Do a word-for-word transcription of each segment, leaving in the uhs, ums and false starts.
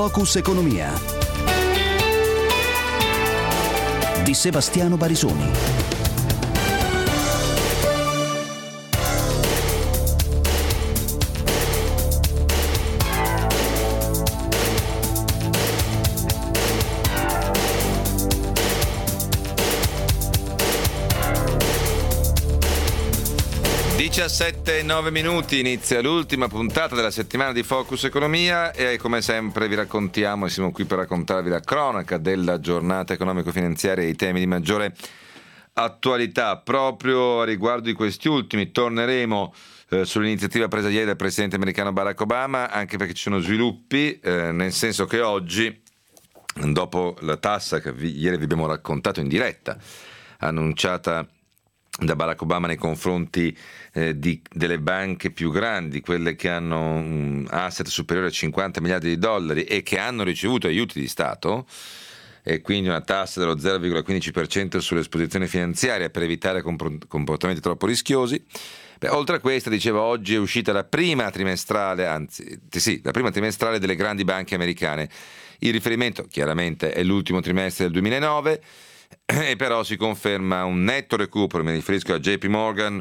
Focus Economia di Sebastiano Barisoni. diciassette e nove minuti, inizia l'ultima puntata della settimana di Focus Economia e come sempre vi raccontiamo e siamo qui per raccontarvi la cronaca della giornata economico-finanziaria e i temi di maggiore attualità. Proprio a riguardo di questi ultimi torneremo eh, sull'iniziativa presa ieri dal presidente americano Barack Obama, anche perché ci sono sviluppi, eh, nel senso che oggi, dopo la tassa che vi, ieri vi abbiamo raccontato in diretta, annunciata da Barack Obama nei confronti eh, di, delle banche più grandi, quelle che hanno un asset superiore a cinquanta miliardi di dollari e che hanno ricevuto aiuti di Stato, e quindi una tassa dello zero virgola quindici per cento sull'esposizione finanziaria per evitare comportamenti troppo rischiosi. Beh, oltre a questa, dicevo, oggi è uscita la prima trimestrale, anzi sì, la prima trimestrale delle grandi banche americane. Il riferimento chiaramente è l'ultimo trimestre del duemilanove, e però si conferma un netto recupero, mi riferisco a J P Morgan,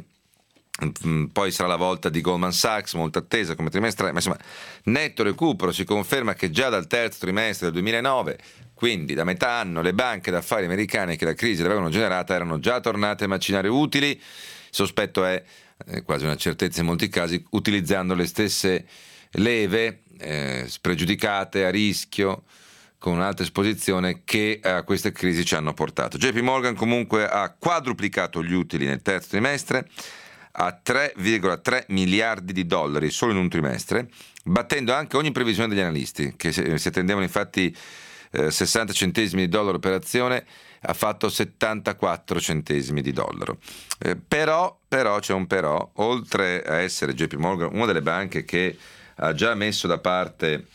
poi sarà la volta di Goldman Sachs, molto attesa come trimestrale, ma insomma netto recupero. Si conferma che già dal terzo trimestre del duemilanove, quindi da metà anno, le banche d'affari americane che la crisi l'avevano generata erano già tornate a macinare utili. Il sospetto è eh, quasi una certezza in molti casi, utilizzando le stesse leve eh, spregiudicate, a rischio, con un'alta esposizione che a queste crisi ci hanno portato. J P Morgan comunque ha quadruplicato gli utili nel terzo trimestre a tre virgola tre miliardi di dollari solo in un trimestre, battendo anche ogni previsione degli analisti, che si attendevano infatti eh, sessanta centesimi di dollaro per azione, ha fatto settantaquattro centesimi di dollaro. Eh, però, però c'è un però, oltre a essere J P Morgan una delle banche che ha già messo da parte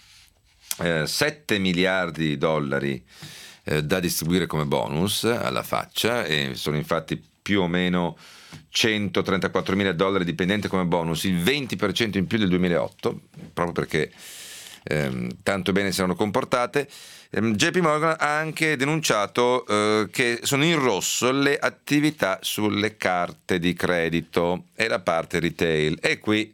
Eh, sette miliardi di dollari eh, da distribuire come bonus alla faccia, e sono infatti più o meno centotrentaquattro mila dollari dipendente come bonus, il venti per cento in più del duemilaotto, proprio perché ehm, tanto bene si erano comportate. ehm, J P Morgan ha anche denunciato eh, che sono in rosso le attività sulle carte di credito e la parte retail, e qui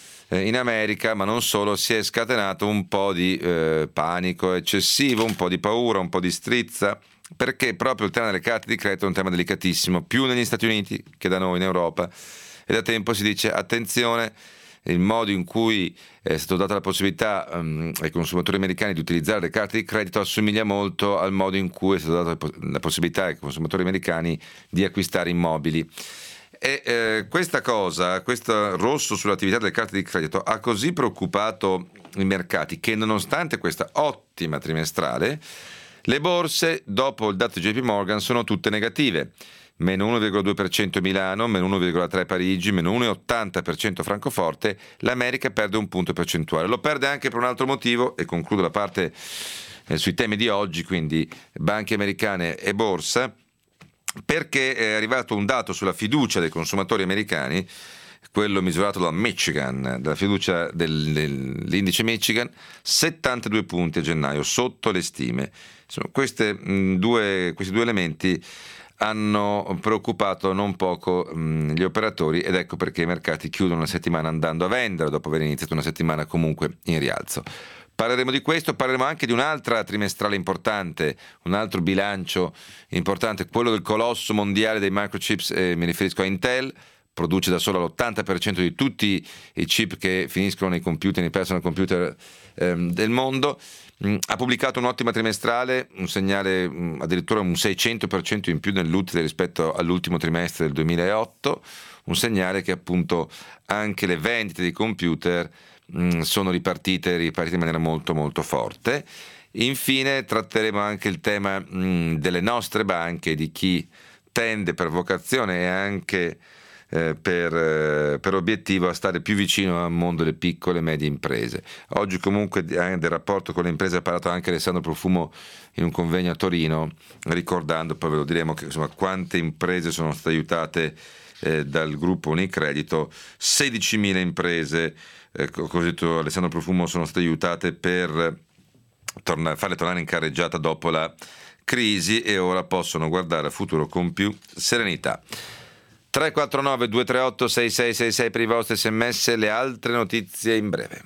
in America, ma non solo, si è scatenato un po' di eh, panico eccessivo, un po' di paura, un po' di strizza, perché proprio il tema delle carte di credito è un tema delicatissimo, più negli Stati Uniti che da noi in Europa, e da tempo si dice attenzione, il modo in cui è stata data la possibilità um, ai consumatori americani di utilizzare le carte di credito assomiglia molto al modo in cui è stata data la possibilità ai consumatori americani di acquistare immobili. E eh, questa cosa, questo rosso sull'attività delle carte di credito ha così preoccupato i mercati che, nonostante questa ottima trimestrale, le borse dopo il dato di J P Morgan sono tutte negative. Meno uno virgola due per cento Milano, meno uno virgola tre per cento Parigi, meno uno virgola ottanta per cento Francoforte. L'America perde un punto percentuale. Lo perde anche per un altro motivo, e concludo la parte eh, sui temi di oggi, quindi banche americane e borsa, perché è arrivato un dato sulla fiducia dei consumatori americani, quello misurato da Michigan, dalla fiducia del, dell'indice Michigan, settantadue punti a gennaio, sotto le stime. Insomma, queste, mh, due, questi due elementi hanno preoccupato non poco mh, gli operatori, ed ecco perché i mercati chiudono la settimana andando a vendere, dopo aver iniziato una settimana comunque in rialzo. Parleremo di questo, parleremo anche di un'altra trimestrale importante, un altro bilancio importante, quello del colosso mondiale dei microchips, eh, mi riferisco a Intel, produce da sola l'ottanta per cento di tutti i chip che finiscono nei computer, nei personal computer ehm, del mondo. Mm, ha pubblicato un'ottima trimestrale, un segnale mm, addirittura un seicento per cento in più nell'utile rispetto all'ultimo trimestre del duemilaotto, un segnale che appunto anche le vendite di computer sono ripartite, ripartite in maniera molto molto forte. Infine tratteremo anche il tema mh, delle nostre banche, di chi tende per vocazione e anche eh, per, eh, per obiettivo a stare più vicino al mondo delle piccole e medie imprese. Oggi comunque del rapporto con le imprese ha parlato anche Alessandro Profumo in un convegno a Torino, ricordando, poi ve lo diremo, che insomma quante imprese sono state aiutate eh, dal gruppo Unicredito. sedicimila imprese, eh, così Alessandro Profumo, sono state aiutate per torna, farle tornare in carreggiata dopo la crisi e ora possono guardare al futuro con più serenità. tre quattro nove due tre otto sei sei sei sei per i vostri sms, le altre notizie in breve.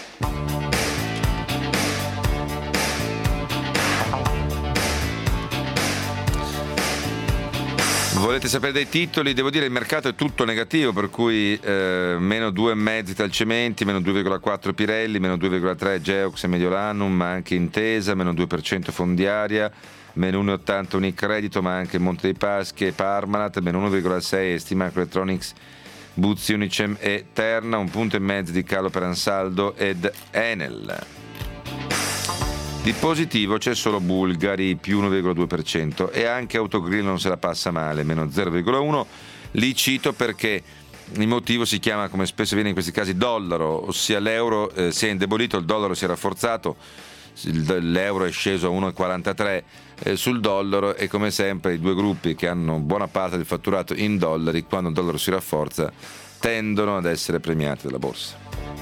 Volete sapere dei titoli? Devo dire il mercato è tutto negativo, per cui eh, meno due virgola cinque Italcementi, meno due virgola quattro Pirelli, meno due virgola tre Geox e Mediolanum, ma anche Intesa, meno due per cento Fondiaria, meno uno virgola ottanta Unicredito, ma anche Monte dei Paschi e Parmalat, meno uno virgola sei STMicroelectronics, Buzzi, Unicem e Terna, un punto e mezzo di calo per Ansaldo ed Enel. Di positivo c'è solo Bulgari, più uno virgola due per cento, e anche Autogrill non se la passa male, meno zero virgola uno. Li cito perché il motivo si chiama, come spesso viene in questi casi, dollaro, ossia l'euro eh, si è indebolito, il dollaro si è rafforzato, l'euro è sceso a uno virgola quarantatré eh, sul dollaro, e come sempre i due gruppi che hanno buona parte del fatturato in dollari, quando il dollaro si rafforza, tendono ad essere premiati dalla borsa.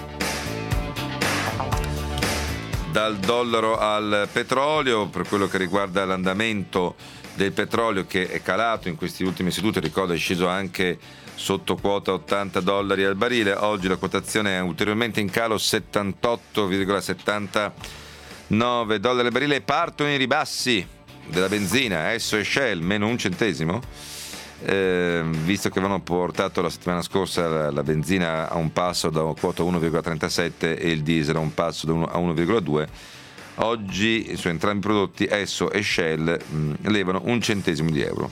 Dal dollaro al petrolio, per quello che riguarda l'andamento del petrolio, che è calato in queste ultime sedute, ricordo è sceso anche sotto quota ottanta dollari al barile, oggi la quotazione è ulteriormente in calo, settantotto virgola settantanove dollari al barile. Partono i ribassi della benzina, Esso e Shell, meno un centesimo, eh, visto che avevano portato la settimana scorsa la, la benzina a un passo da quota uno virgola trentasette e il diesel a un passo da uno, a uno virgola due. Oggi su entrambi i prodotti Esso e Shell mh, levano un centesimo di euro.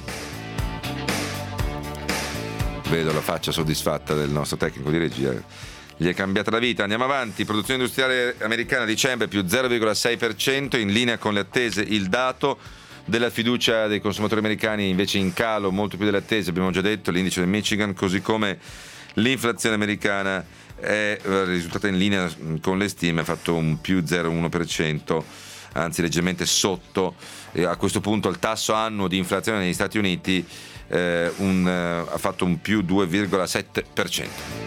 Vedo la faccia soddisfatta del nostro tecnico di regia, gli è cambiata la vita. Andiamo avanti. Produzione industriale americana a dicembre più zero virgola sei per cento, in linea con le attese. Il dato della fiducia dei consumatori americani invece in calo, molto più delle attese, abbiamo già detto, l'indice del Michigan, così come l'inflazione americana è risultata in linea con le stime, ha fatto un più zero virgola uno per cento, anzi leggermente sotto. E a questo punto il tasso annuo di inflazione negli Stati Uniti eh, un, eh, ha fatto un più due virgola sette per cento.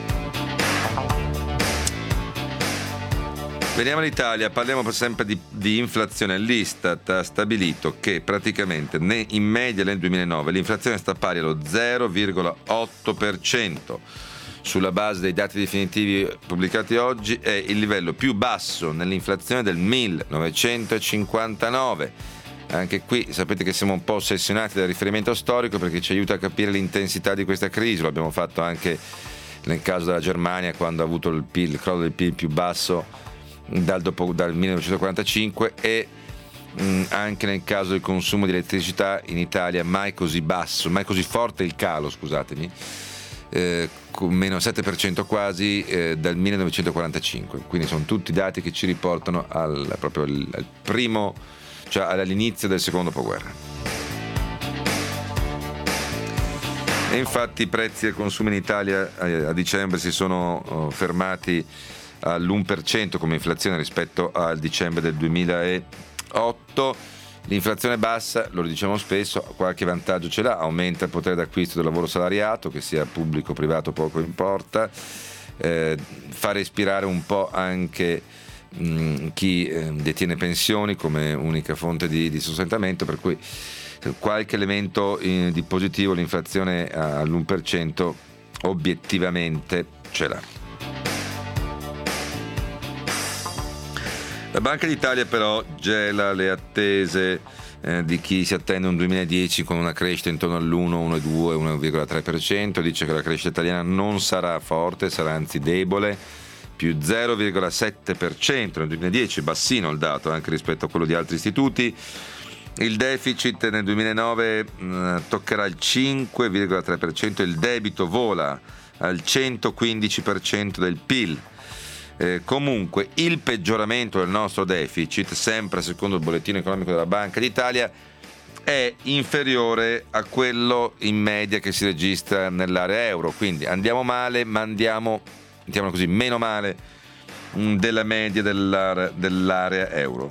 Veniamo all'Italia, parliamo sempre di, di inflazione. L'Istat ha stabilito che praticamente in media nel duemilanove l'inflazione sta pari allo zero virgola otto per cento. Sulla base dei dati definitivi pubblicati oggi è il livello più basso nell'inflazione del millenovecentocinquantanove. Anche qui sapete che siamo un po' ossessionati dal riferimento storico, perché ci aiuta a capire l'intensità di questa crisi. Lo abbiamo fatto anche nel caso della Germania, quando ha avuto il P I L, il crollo del P I L più basso Dal, dopo, dal millenovecentoquarantacinque, e mh, anche nel caso del consumo di elettricità in Italia mai così basso, mai così forte il calo, scusatemi, eh, con meno sette per cento quasi eh, dal millenovecentoquarantacinque. Quindi sono tutti dati che ci riportano al, proprio al, al primo, cioè all'inizio del secondo dopoguerra. E infatti i prezzi al consumo in Italia eh, a dicembre si sono oh, fermati all'uno per cento come inflazione rispetto al dicembre del duemilaotto. L'inflazione bassa, lo diciamo spesso, qualche vantaggio ce l'ha, aumenta il potere d'acquisto del lavoro salariato, che sia pubblico o privato poco importa, eh, fa respirare un po' anche mh, chi eh, detiene pensioni come unica fonte di, di sostentamento, per cui qualche elemento eh, di positivo l'inflazione all'uno per cento obiettivamente ce l'ha. La Banca d'Italia però gela le attese eh, di chi si attende un duemiladieci con una crescita intorno all'uno, uno virgola due, uno virgola tre per cento. Dice che la crescita italiana non sarà forte, sarà anzi debole, più zero virgola sette per cento nel duemiladieci, bassino il dato anche rispetto a quello di altri istituti. Il deficit nel duemilanove mh, toccherà il cinque virgola tre per cento, il debito vola al centoquindici per cento del P I L. Eh, comunque il peggioramento del nostro deficit, sempre secondo il bollettino economico della Banca d'Italia, è inferiore a quello in media che si registra nell'area euro. Quindi andiamo male, ma andiamo, diciamo così, meno male mh, della media dell'area, dell'area euro.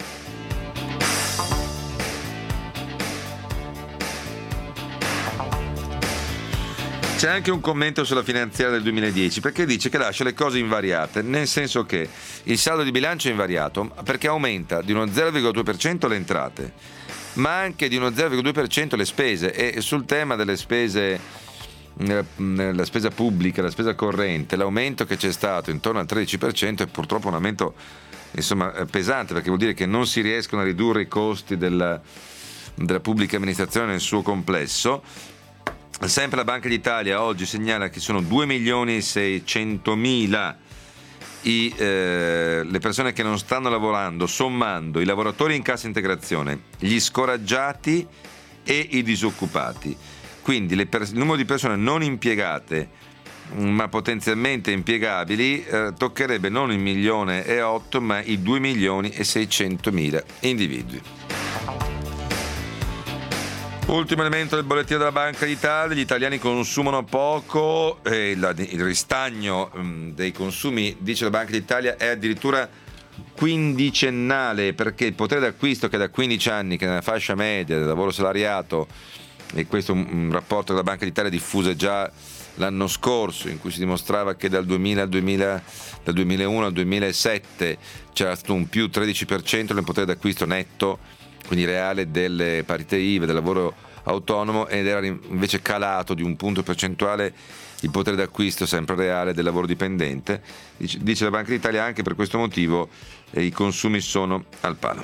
C'è anche un commento sulla finanziaria del duemiladieci, perché dice che lascia le cose invariate, nel senso che il saldo di bilancio è invariato perché aumenta di uno zero virgola due per cento le entrate, ma anche di uno zero virgola due per cento le spese. E sul tema delle spese, la spesa pubblica, la spesa corrente, l'aumento che c'è stato intorno al tredici per cento è purtroppo un aumento, insomma, pesante, perché vuol dire che non si riescono a ridurre i costi della, della pubblica amministrazione nel suo complesso. Sempre la Banca d'Italia oggi segnala che sono due milioni e seicentomila i, eh, le persone che non stanno lavorando, sommando i lavoratori in cassa integrazione, gli scoraggiati e i disoccupati. Quindi le pers- il numero di persone non impiegate ma potenzialmente impiegabili eh, toccherebbe non il milione e otto ma i due milioni e seicentomila individui. Ultimo elemento del bollettino della Banca d'Italia: gli italiani consumano poco e il, il ristagno mh, dei consumi, dice la Banca d'Italia, è addirittura quindicennale, perché il potere d'acquisto che da quindici anni, che nella fascia media del lavoro salariato, e questo è un, un rapporto che la Banca d'Italia diffuse già l'anno scorso, in cui si dimostrava che dal duemila al duemila, dal duemilauno al duemilasette c'era stato un più tredici per cento nel potere d'acquisto netto, quindi reale, delle partite I V A, del lavoro autonomo, ed era invece calato di un punto percentuale il potere d'acquisto sempre reale del lavoro dipendente. Dice la Banca d'Italia anche per questo motivo eh, i consumi sono al palo.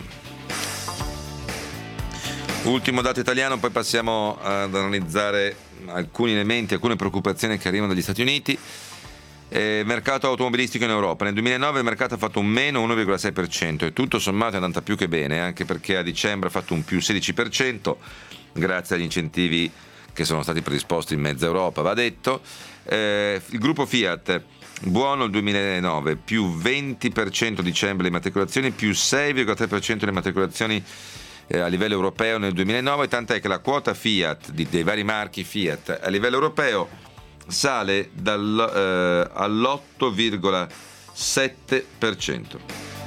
Ultimo dato italiano, poi passiamo ad analizzare alcuni elementi, alcune preoccupazioni che arrivano dagli Stati Uniti. Eh, mercato automobilistico in Europa. Nel duemilanove il mercato ha fatto un meno uno virgola sei per cento e tutto sommato è andata più che bene, anche perché a dicembre ha fatto un più sedici per cento grazie agli incentivi che sono stati predisposti in mezza Europa, va detto. Eh, il gruppo Fiat, buono il duemilanove, più venti per cento dicembre le immatricolazioni, più sei virgola tre per cento le immatricolazioni eh, a livello europeo nel duemilanove, tant'è che la quota Fiat di, dei vari marchi Fiat a livello europeo sale dal, eh, all'otto virgola sette per cento,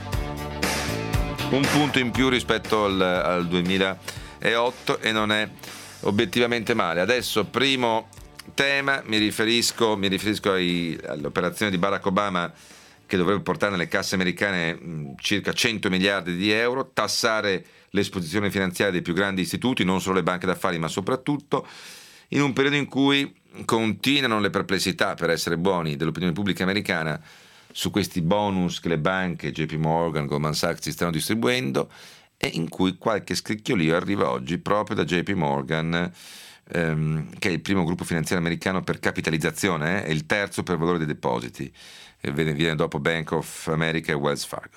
un punto in più rispetto al, al duemilaotto, e non è obiettivamente male. Adesso, primo tema, mi riferisco, mi riferisco ai, all'operazione di Barack Obama, che dovrebbe portare nelle casse americane mh, circa cento miliardi di euro, tassare l'esposizione finanziaria dei più grandi istituti, non solo le banche d'affari ma soprattutto, in un periodo in cui continuano le perplessità, per essere buoni, dell'opinione pubblica americana su questi bonus che le banche, J P Morgan, Goldman Sachs si stanno distribuendo, e in cui qualche scricchiolio arriva oggi proprio da J P Morgan, ehm, che è il primo gruppo finanziario americano per capitalizzazione, eh, e il terzo per valore dei depositi, e viene dopo Bank of America e Wells Fargo.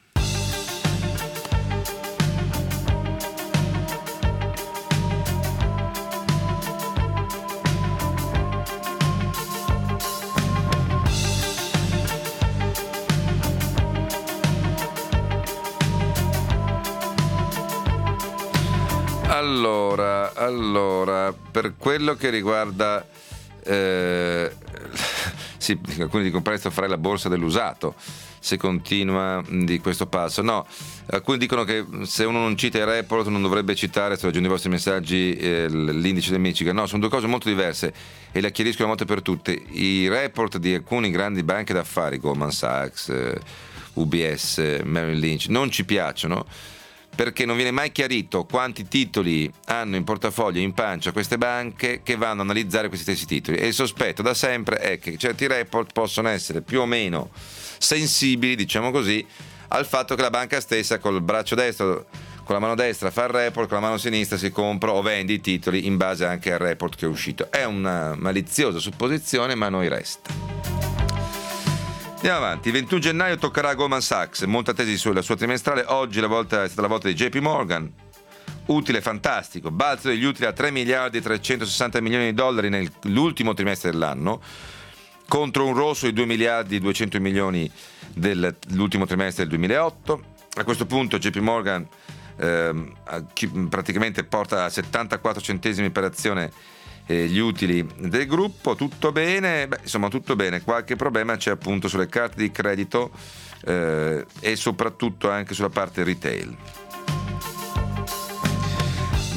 Allora, allora, per quello che riguarda, eh, sì, alcuni dicono presto farai la borsa dell'usato se continua di questo passo. No, alcuni dicono che se uno non cita il report non dovrebbe citare, se raggiunge i vostri messaggi, eh, l'indice del Michigan. No, sono due cose molto diverse e le chiarisco una volta per tutte. I report di alcuni grandi banche d'affari, Goldman Sachs, eh, U B S, Merrill Lynch, non ci piacciono, perché non viene mai chiarito quanti titoli hanno in portafoglio, in pancia, queste banche che vanno a analizzare questi stessi titoli. E il sospetto da sempre è che certi report possono essere più o meno sensibili, diciamo così, al fatto che la banca stessa col braccio destro, con la mano destra fa il report, con la mano sinistra si compra o vende i titoli in base anche al report che è uscito. È una maliziosa supposizione, ma a noi resta. Andiamo avanti. Il ventuno gennaio toccherà a Goldman Sachs, molta tesi sulla sua trimestrale. Oggi la volta è stata la volta di J P Morgan. Utile fantastico, balzo degli utili a tre miliardi e trecentosessanta milioni di dollari nell'ultimo trimestre dell'anno, contro un rosso di due miliardi e duecento milioni dell'ultimo trimestre del duemilaotto. A questo punto J P Morgan ehm, praticamente porta a settantaquattro centesimi per azione eh, gli utili del gruppo. Tutto bene? Beh, insomma, tutto bene. Qualche problema c'è appunto sulle carte di credito eh, e soprattutto anche sulla parte retail.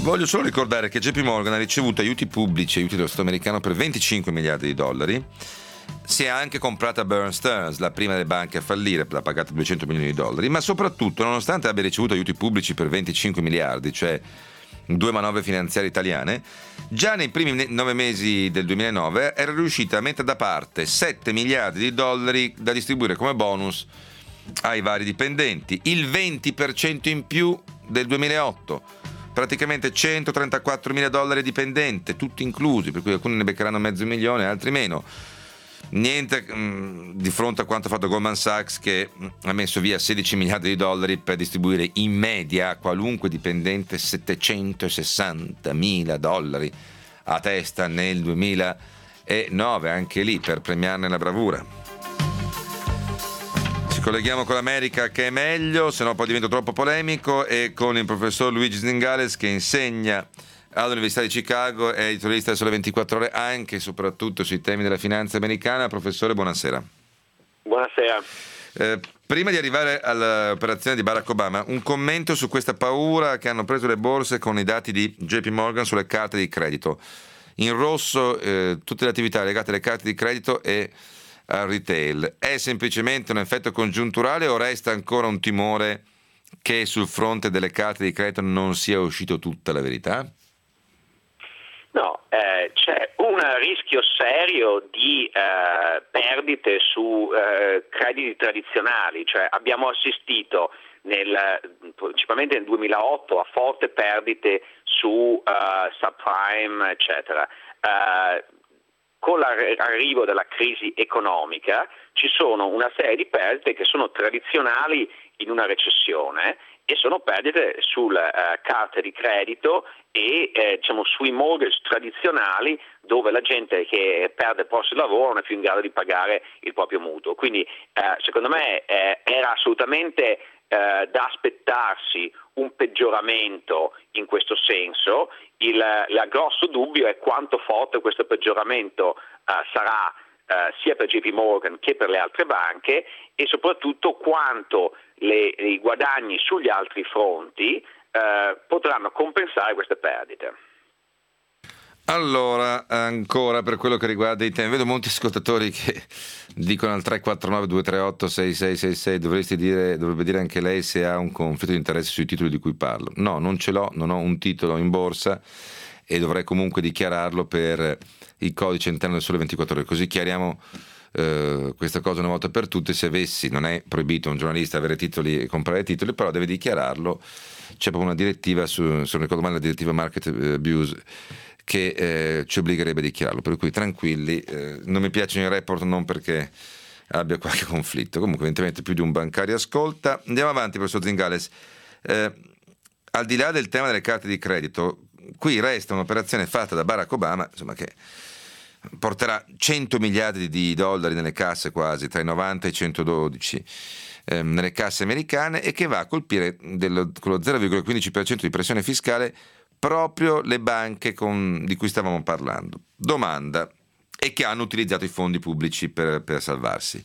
Voglio solo ricordare che J P Morgan ha ricevuto aiuti pubblici, aiuti dello Stato americano per venticinque miliardi di dollari. Si è anche comprata Bear Stearns, la prima delle banche a fallire, l'ha pagata duecento milioni di dollari, ma soprattutto, nonostante abbia ricevuto aiuti pubblici per venticinque miliardi, cioè due manovre finanziarie italiane, già nei primi nove mesi del duemilanove era riuscita a mettere da parte sette miliardi di dollari da distribuire come bonus ai vari dipendenti, il venti per cento in più del duemilaotto, praticamente centotrentaquattro mila dollari dipendente, tutti inclusi, per cui alcuni ne beccheranno mezzo milione, altri meno. Niente mh, di fronte a quanto ha fatto Goldman Sachs, che mh, ha messo via sedici miliardi di dollari per distribuire in media a qualunque dipendente settecentosessanta mila dollari a testa nel duemilanove, anche lì per premiarne la bravura. Ci colleghiamo con l'America, che è meglio, se no poi diventa troppo polemico, e con il professor Luigi Zingales, che insegna all'Università di Chicago, è editorialista del Sole ventiquattro Ore anche e soprattutto sui temi della finanza americana. Professore, buonasera. Buonasera. Eh, prima di arrivare all'operazione di Barack Obama, un commento su questa paura che hanno preso le borse con i dati di J P Morgan sulle carte di credito. In rosso eh, tutte le attività legate alle carte di credito e al retail. È semplicemente un effetto congiunturale o resta ancora un timore che sul fronte delle carte di credito non sia uscito tutta la verità? No, eh, c'è un rischio serio di eh, perdite su eh, crediti tradizionali, cioè abbiamo assistito nel, principalmente nel duemilaotto a forti perdite su uh, subprime, eccetera. Uh, con l'arrivo della crisi economica ci sono una serie di perdite che sono tradizionali in una recessione e sono perdite sulle uh, carte di credito e eh, diciamo sui mortgage tradizionali, dove la gente che perde il posto di lavoro non è più in grado di pagare il proprio mutuo. Quindi eh, secondo me eh, era assolutamente eh, da aspettarsi un peggioramento in questo senso. Il, il grosso dubbio è quanto forte questo peggioramento eh, sarà eh, sia per J P Morgan che per le altre banche, e soprattutto quanto le, i guadagni sugli altri fronti eh, potranno compensare queste perdite. Allora, ancora per quello che riguarda i temi, vedo molti ascoltatori che dicono al tre quattro nove due tre otto sei sei sei sei, dovresti dire, dovrebbe dire anche lei se ha un conflitto di interesse sui titoli di cui parlo. No, non ce l'ho, non ho un titolo in borsa e dovrei comunque dichiararlo per il codice interno del Sole ventiquattro Ore, così chiariamo eh, questa cosa una volta per tutte. Se avessi, non è proibito a un giornalista avere titoli e comprare titoli, però deve dichiararlo. C'è proprio una direttiva, su, se non ricordo male, la direttiva Market Abuse, che eh, ci obbligherebbe a dichiararlo, per cui tranquilli, eh, non mi piacciono i report non perché abbia qualche conflitto, comunque evidentemente più di un bancario ascolta. Andiamo avanti, professor Zingales. Eh, al di là del tema delle carte di credito, qui resta un'operazione fatta da Barack Obama, insomma, che porterà cento miliardi di dollari nelle casse, quasi tra i novanta e i centododici eh, nelle casse americane, e che va a colpire dello, con lo zero virgola quindici per cento di pressione fiscale proprio le banche con, di cui stavamo parlando. Domanda, e che hanno utilizzato i fondi pubblici per, per salvarsi.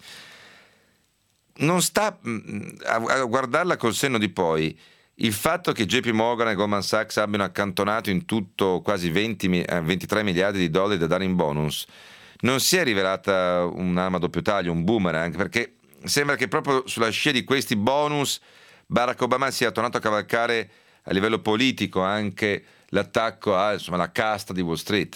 Non sta a, a guardarla col senno di poi il fatto che J P Morgan e Goldman Sachs abbiano accantonato in tutto quasi venti, ventitré miliardi di dollari da dare in bonus non si è rivelata un'arma a doppio taglio, un boomerang, perché sembra che proprio sulla scia di questi bonus Barack Obama sia tornato a cavalcare a livello politico anche l'attacco a, insomma, la casta di Wall Street.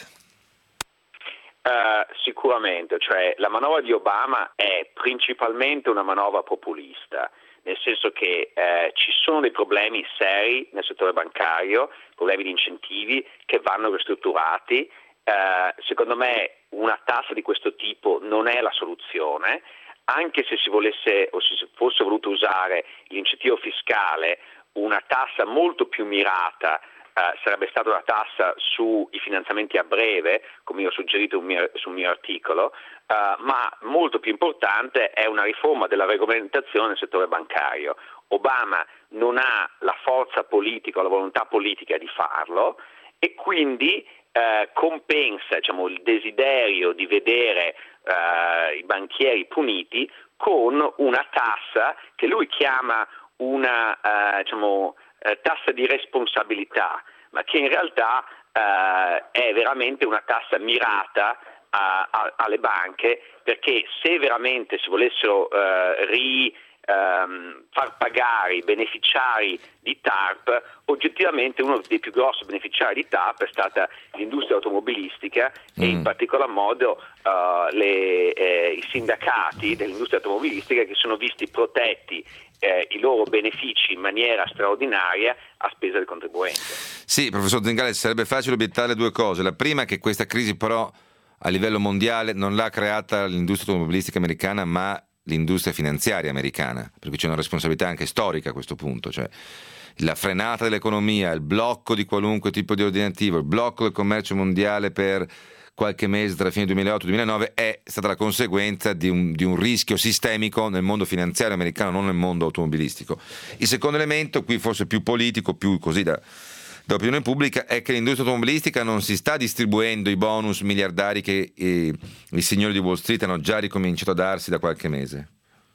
Uh, sicuramente, cioè la manovra di Obama è principalmente una manovra populista, nel senso che eh, ci sono dei problemi seri nel settore bancario, problemi di incentivi che vanno ristrutturati. Uh, secondo me una tassa di questo tipo non è la soluzione, anche se si volesse o se si fosse voluto usare l'incentivo fiscale. Una tassa molto più mirata eh, sarebbe stata una tassa sui finanziamenti a breve, come io ho suggerito un mio, sul mio articolo, eh, ma molto più importante è una riforma della regolamentazione nel settore bancario. Obama non ha la forza politica o la volontà politica di farlo, e quindi eh, compensa, diciamo, il desiderio di vedere eh, i banchieri puniti con una tassa che lui chiama una uh, diciamo, uh, tassa di responsabilità, ma che in realtà eh, è veramente una tassa mirata a, a, alle banche, perché se veramente si volessero eh, ri ehm, far pagare i beneficiari di T A R P, oggettivamente uno dei più grossi beneficiari di T A R P è stata l'industria automobilistica mm. e in particolar modo uh, le, eh, i sindacati dell'industria automobilistica, che sono visti protetti eh, i loro benefici in maniera straordinaria a spesa del contribuente. Sì, professor Zingales, sarebbe facile obiettare due cose. La prima è che questa crisi però a livello mondiale non l'ha creata l'industria automobilistica americana, ma l'industria finanziaria americana, per cui c'è una responsabilità anche storica a questo punto, cioè la frenata dell'economia, il blocco di qualunque tipo di ordinativo, il blocco del commercio mondiale per qualche mese tra fine duemilaotto e duemilanove è stata la conseguenza di un, di un rischio sistemico nel mondo finanziario americano, non nel mondo automobilistico. Il secondo elemento, qui forse più politico, più così da, da opinione pubblica, è che l'industria automobilistica non si sta distribuendo i bonus miliardari che eh, i signori di Wall Street hanno già ricominciato a darsi da qualche mese.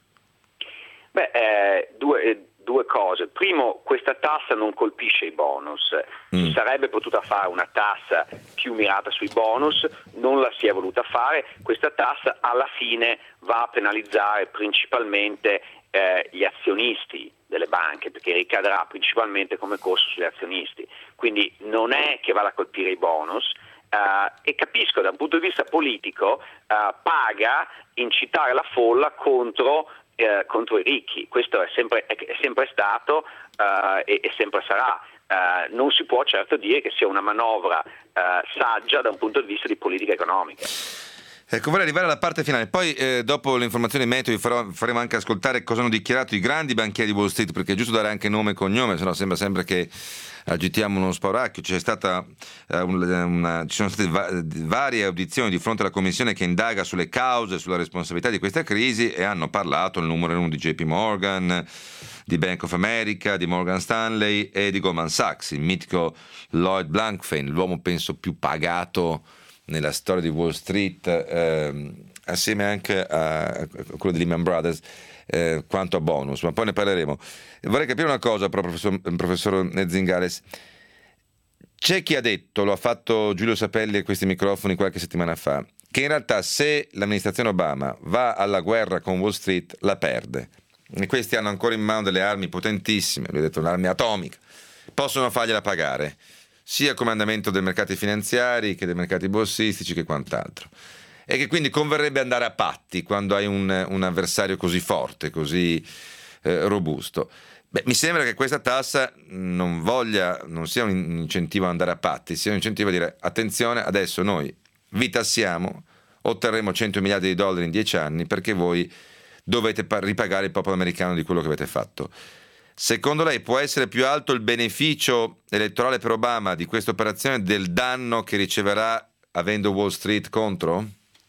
Beh, eh, due... Due cose. Primo, questa tassa non colpisce i bonus. Si mm. sarebbe potuta fare una tassa più mirata sui bonus, non la si è voluta fare. Questa tassa alla fine va a penalizzare principalmente eh, gli azionisti delle banche, perché ricadrà principalmente come costo sugli azionisti. Quindi non è che vada a colpire i bonus. Uh, e capisco da un punto di vista politico uh, paga incitare la folla contro Eh, contro i ricchi. Questo è sempre, è, è sempre stato eh, e, e sempre sarà. Eh, non si può certo dire che sia una manovra eh, saggia da un punto di vista di politica economica. Ecco, vorrei arrivare alla parte finale. Poi eh, dopo le informazioni meteo vi farò, faremo anche ascoltare cosa hanno dichiarato i grandi banchieri di Wall Street, perché è giusto dare anche nome e cognome, sennò sembra sempre che agitiamo uno spauracchio. C'è stata eh, una, una, ci sono state va- varie audizioni di fronte alla commissione che indaga sulle cause, sulla responsabilità di questa crisi, e hanno parlato il numero uno di J P Morgan, di Bank of America, di Morgan Stanley e di Goldman Sachs, il mitico Lloyd Blankfein, l'uomo penso più pagato nella storia di Wall Street, eh, assieme anche a, a quello di Lehman Brothers, eh, quanto a bonus, ma poi ne parleremo. Vorrei capire una cosa, però, professor, professor Zingales. C'è chi ha detto, lo ha fatto Giulio Sapelli a questi microfoni qualche settimana fa, che in realtà se l'amministrazione Obama va alla guerra con Wall Street la perde, e questi hanno ancora in mano delle armi potentissime, lui ha detto un'arma atomica, possono fargliela pagare sia come andamento dei mercati finanziari che dei mercati borsistici che quant'altro, e che quindi converrebbe andare a patti quando hai un, un avversario così forte, così eh, robusto. Beh, mi sembra che questa tassa non voglia, non sia un incentivo ad andare a patti, sia un incentivo a dire attenzione, adesso noi vi tassiamo, otterremo cento miliardi di dollari in dieci anni perché voi dovete ripagare il popolo americano di quello che avete fatto. Secondo lei può essere più alto il beneficio elettorale per Obama di questa operazione del danno che riceverà avendo Wall Street contro?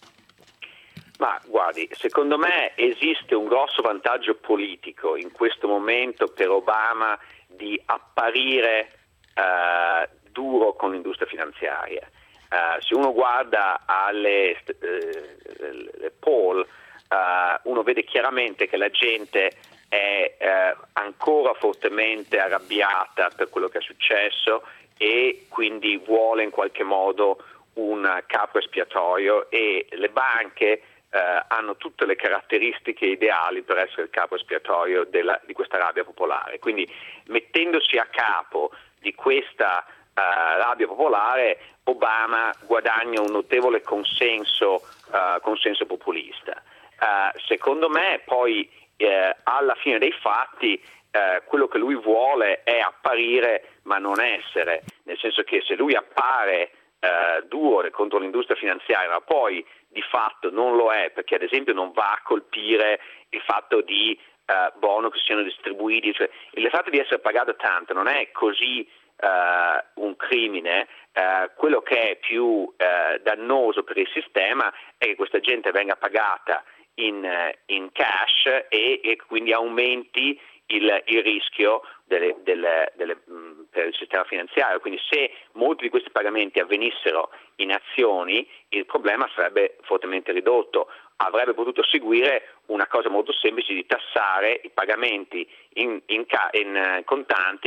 Ma guardi, secondo me esiste un grosso vantaggio politico in questo momento per Obama di apparire eh, duro con l'industria finanziaria. Eh, se uno guarda alle eh, le poll, eh, uno vede chiaramente che la gente è eh, ancora fortemente arrabbiata per quello che è successo e quindi vuole in qualche modo un capo espiatorio, e le banche eh, hanno tutte le caratteristiche ideali per essere il capo espiatorio della, di questa rabbia popolare. Quindi mettendosi a capo di questa eh, rabbia popolare, Obama guadagna un notevole consenso, eh, consenso populista. Eh, secondo me poi Eh, alla fine dei fatti eh, quello che lui vuole è apparire ma non essere, nel senso che se lui appare eh, duro contro l'industria finanziaria ma poi di fatto non lo è, perché ad esempio non va a colpire il fatto di eh, bonus che siano distribuiti, cioè il fatto di essere pagato tanto non è così eh, un crimine. Eh, quello che è più eh, dannoso per il sistema è che questa gente venga pagata In, in cash e, e quindi aumenti il, il rischio delle, delle, delle, mh, per il sistema finanziario. Quindi se molti di questi pagamenti avvenissero in azioni, il problema sarebbe fortemente ridotto. Avrebbe potuto seguire una cosa molto semplice di tassare i pagamenti in, in, in contanti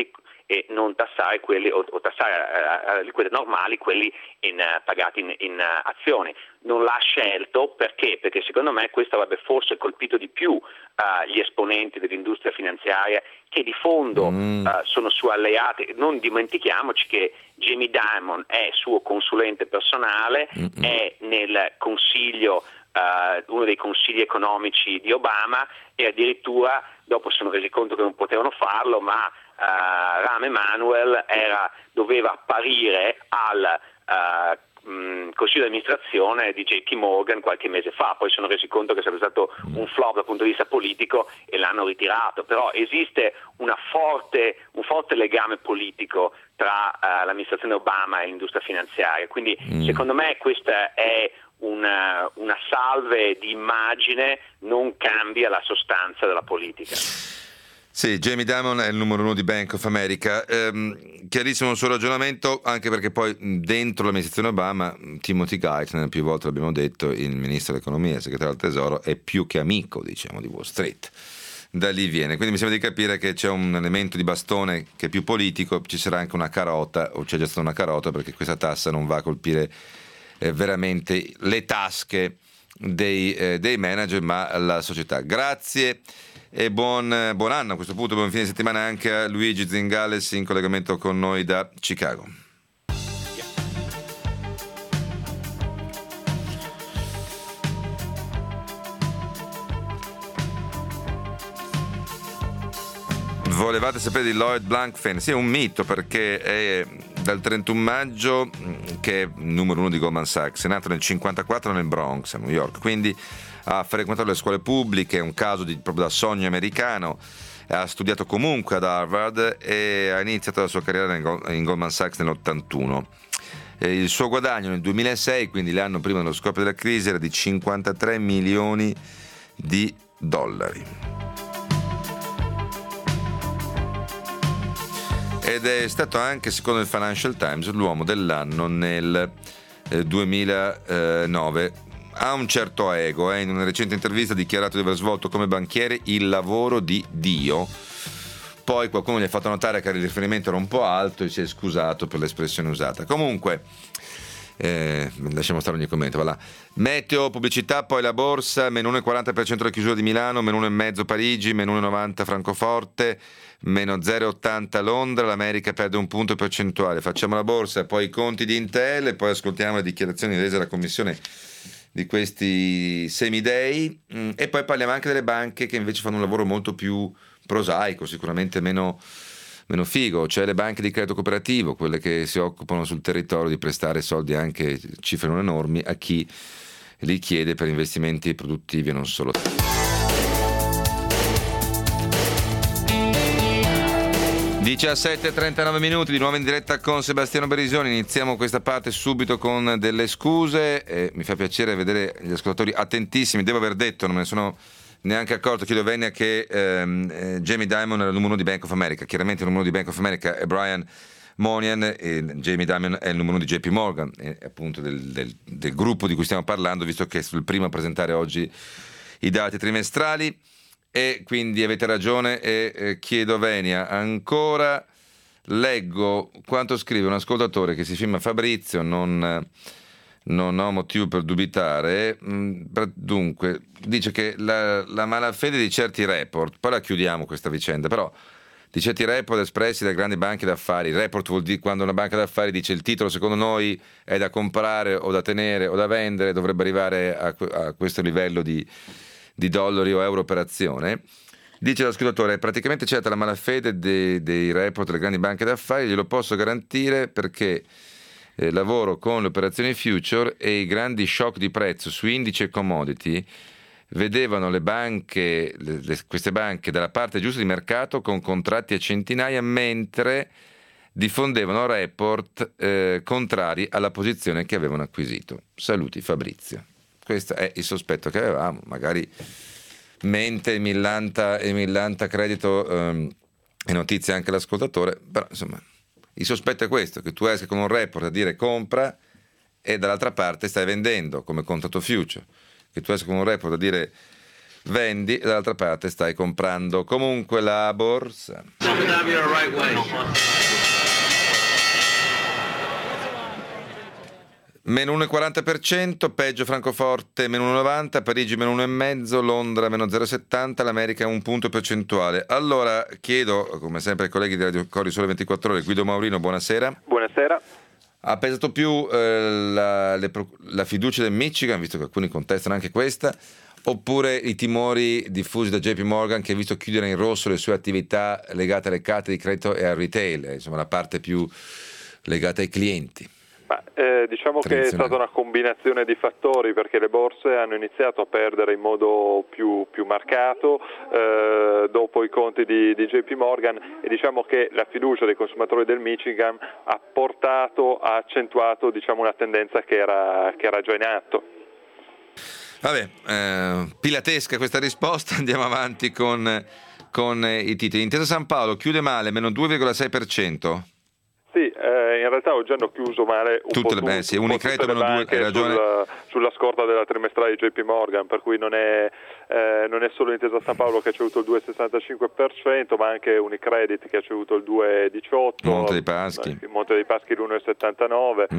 e non tassare quelli o, o tassare a, a liquidità normali quelli in, uh, pagati in, in uh, azioni. Non l'ha scelto perché? Perché secondo me questo avrebbe forse colpito di più uh, gli esponenti dell'industria finanziaria che di fondo mm. uh, sono suoi alleati. Non dimentichiamoci che Jamie Dimon è suo consulente personale, Mm-mm. è nel consiglio, uh, uno dei consigli economici di Obama, e addirittura dopo si sono resi conto che non potevano farlo, ma uh, Rahm Emanuel era, doveva apparire al uh, mh, consiglio di amministrazione di J P Morgan qualche mese fa, poi si sono resi conto che sarebbe stato un flop dal punto di vista politico e l'hanno ritirato. Però esiste una forte, un forte legame politico tra uh, l'amministrazione Obama e l'industria finanziaria, quindi mm. secondo me questa è una, una salve di immagine, non cambia la sostanza della politica. Sì, Jamie Dimon è il numero uno di Bank of America. Ehm, chiarissimo il suo ragionamento, anche perché poi dentro l'amministrazione Obama Timothy Geithner, più volte l'abbiamo detto, il ministro dell'economia, il segretario del tesoro, è più che amico, diciamo, di Wall Street. Da lì viene, quindi mi sembra di capire che c'è un elemento di bastone che è più politico, ci sarà anche una carota, o c'è già stata una carota, perché questa tassa non va a colpire eh, veramente le tasche dei, eh, dei manager, ma la società. Grazie e buon, buon anno a questo punto, buon fine settimana anche a Luigi Zingales in collegamento con noi da Chicago. Volevate sapere di Lloyd Blankfein? Sì, è un mito, perché è dal trentuno maggio che è numero uno di Goldman Sachs, è nato nel cinquantaquattro nel Bronx, a New York, quindi ha frequentato le scuole pubbliche, è un caso di, proprio da sogno americano, ha studiato comunque ad Harvard e ha iniziato la sua carriera in Goldman Sachs nell'ottantuno. Il suo guadagno nel duemilasei, quindi l'anno prima dello scoppio della crisi, era di cinquantatré milioni di dollari. Ed è stato anche, secondo il Financial Times, l'uomo dell'anno nel eh, duemilanove. Ha un certo ego, eh. In una recente intervista ha dichiarato di aver svolto come banchiere il lavoro di Dio. Poi qualcuno gli ha fatto notare che il riferimento era un po' alto e si è scusato per l'espressione usata. Comunque, eh, lasciamo stare ogni commento. Voilà. Meteo, pubblicità, poi la borsa, meno uno virgola quaranta per cento la chiusura di Milano, meno uno virgola cinque Parigi, meno uno virgola novanta Francoforte, meno zero virgola ottanta Londra, l'America perde un punto percentuale. Facciamo la borsa, poi i conti di Intel e poi ascoltiamo le dichiarazioni rese alla Commissione di questi semidei mm, e poi parliamo anche delle banche che invece fanno un lavoro molto più prosaico, sicuramente meno, meno figo, cioè le banche di credito cooperativo, quelle che si occupano sul territorio di prestare soldi, anche cifre non enormi, a chi li chiede per investimenti produttivi e non solo. diciassette e trentanove minuti, di nuovo in diretta con Sebastiano Berisoni. Iniziamo questa parte subito con delle scuse e mi fa piacere vedere gli ascoltatori attentissimi. Devo aver detto, non me ne sono neanche accorto, chiedo Venia, che ehm, eh, Jamie Dimon era il numero uno di Bank of America. Chiaramente il numero uno di Bank of America è Brian Moynihan e Jamie Dimon è il numero uno di J P Morgan, e appunto del, del, del gruppo di cui stiamo parlando, visto che è stato il primo a presentare oggi i dati trimestrali. E quindi avete ragione e eh, chiedo Venia, ancora leggo quanto scrive un ascoltatore che si firma Fabrizio, non, non ho motivo per dubitare. Dunque, dice che la, la malafede di certi report, poi la chiudiamo questa vicenda, però di certi report espressi da grandi banche d'affari. Report vuol dire quando una banca d'affari dice il titolo secondo noi è da comprare o da tenere o da vendere, dovrebbe arrivare a, a questo livello di di dollari o euro per azione. Dice l'ascoltatore, è praticamente certa la malafede dei, dei report delle grandi banche d'affari, glielo posso garantire perché eh, lavoro con le operazioni future e i grandi shock di prezzo su indici e commodity vedevano le banche, le, le, queste banche dalla parte giusta di mercato con contratti a centinaia, mentre diffondevano report eh, contrari alla posizione che avevano acquisito. Saluti Fabrizio. Questo è il sospetto che avevamo, magari mente e millanta, e millanta credito um, e notizie anche l'ascoltatore, però insomma il sospetto è questo, che tu esca con un report a dire compra e dall'altra parte stai vendendo come contratto future, che tu esca con un report a dire vendi e dall'altra parte stai comprando. Comunque la borsa. Meno uno virgola quaranta per cento, peggio Francoforte meno uno virgola novanta, Parigi meno uno virgola cinque, Londra meno zero virgola settanta, l'America un punto percentuale. Allora chiedo, come sempre ai colleghi di Radio Cori Sole ventiquattro Ore, Guido Maurino, buonasera. Buonasera. Ha pesato più eh, la, le, la fiducia del Michigan, visto che alcuni contestano anche questa, oppure i timori diffusi da J P Morgan, che ha visto chiudere in rosso le sue attività legate alle carte di credito e al retail, insomma la parte più legata ai clienti? Ma, eh, diciamo che è stata una combinazione di fattori, perché le borse hanno iniziato a perdere in modo più, più marcato eh, dopo i conti di, di J P Morgan, e diciamo che la fiducia dei consumatori del Michigan ha portato, ha accentuato diciamo, una tendenza che era, che era già in atto. Vabbè, eh, pilatesca questa risposta, andiamo avanti con, con i titoli. Intesa San Paolo chiude male, meno due virgola sei per cento. Sì, eh, in realtà oggi hanno chiuso male un tutte po' le, tu, sì, un Unicredito po' tutte le banche ragione. Sul, sulla scorta della trimestrale di J P Morgan, per cui non è, eh, non è solo Intesa San Paolo che ha ceduto il due virgola sessantacinque per cento, ma anche Unicredit che ha ceduto il due virgola diciotto, Monte dei Paschi, Monte dei Paschi l'uno virgola settantanove.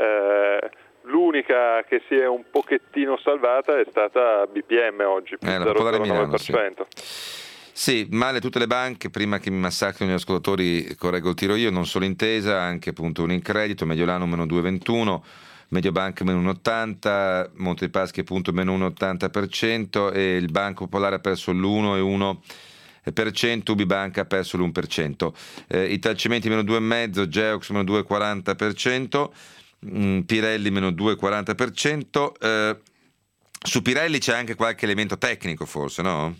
Eh, l'unica che si è un pochettino salvata è stata B P M oggi, più eh, zero virgola nove per cento. Sì. Sì, male tutte le banche. Prima che mi massacrino gli ascoltatori correggo il tiro io, non solo Intesa, anche appunto Unicredito, Mediolano meno due virgola ventuno, Mediobanca meno uno virgola ottanta, Monte dei Paschi appunto meno uno virgola ottanta per cento, e il Banco Popolare ha perso l'uno virgola uno per cento, Ubibanca ha perso l'uno per cento, eh, Italcementi meno due virgola cinque, Geox meno due virgola quaranta per cento, mh, Pirelli meno due virgola quaranta per cento. eh, su Pirelli c'è anche qualche elemento tecnico forse, no?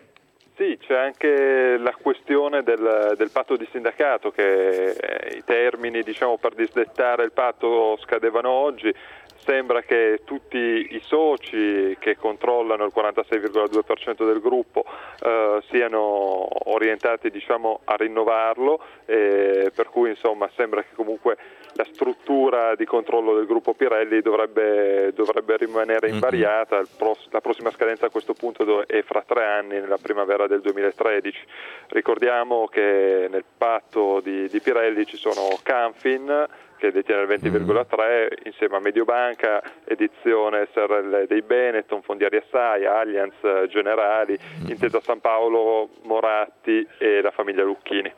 Sì, c'è anche la questione del, del patto di sindacato, che eh, i termini diciamo, per disdettare il patto scadevano oggi. Sembra che tutti i soci che controllano il quarantasei virgola due per cento del gruppo eh, siano orientati diciamo, a rinnovarlo, eh, per cui insomma sembra che comunque la struttura di controllo del gruppo Pirelli dovrebbe, dovrebbe rimanere invariata. Il pros, la prossima scadenza a questo punto è fra tre anni, nella primavera del duemilatredici. Ricordiamo che nel patto di, di Pirelli ci sono Canfin, che detiene il venti virgola tre, mm. insieme a Mediobanca, Edizione S R L dei Benetton, Fondiaria Sai, Allianz, Generali, mm. Intesa San Paolo, Moratti e la famiglia Lucchini.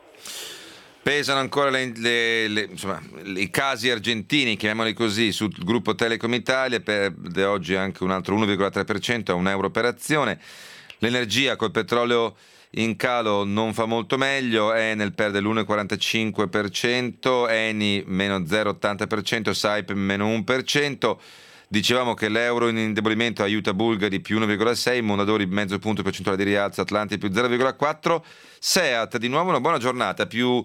Pesano ancora le, le, le, insomma, i casi argentini, chiamiamoli così, sul gruppo Telecom Italia, perde oggi anche un altro uno virgola tre per cento a un euro per azione. L'energia col petrolio in calo non fa molto meglio, Enel perde l'uno virgola quarantacinque per cento, Eni meno zero virgola ottanta per cento, Saipem meno uno per cento. Dicevamo che l'euro in indebolimento aiuta Bulgari più uno virgola sei, Mondadori mezzo punto percentuale di rialzo, Atlanti più zero virgola quattro, Seat di nuovo una buona giornata, più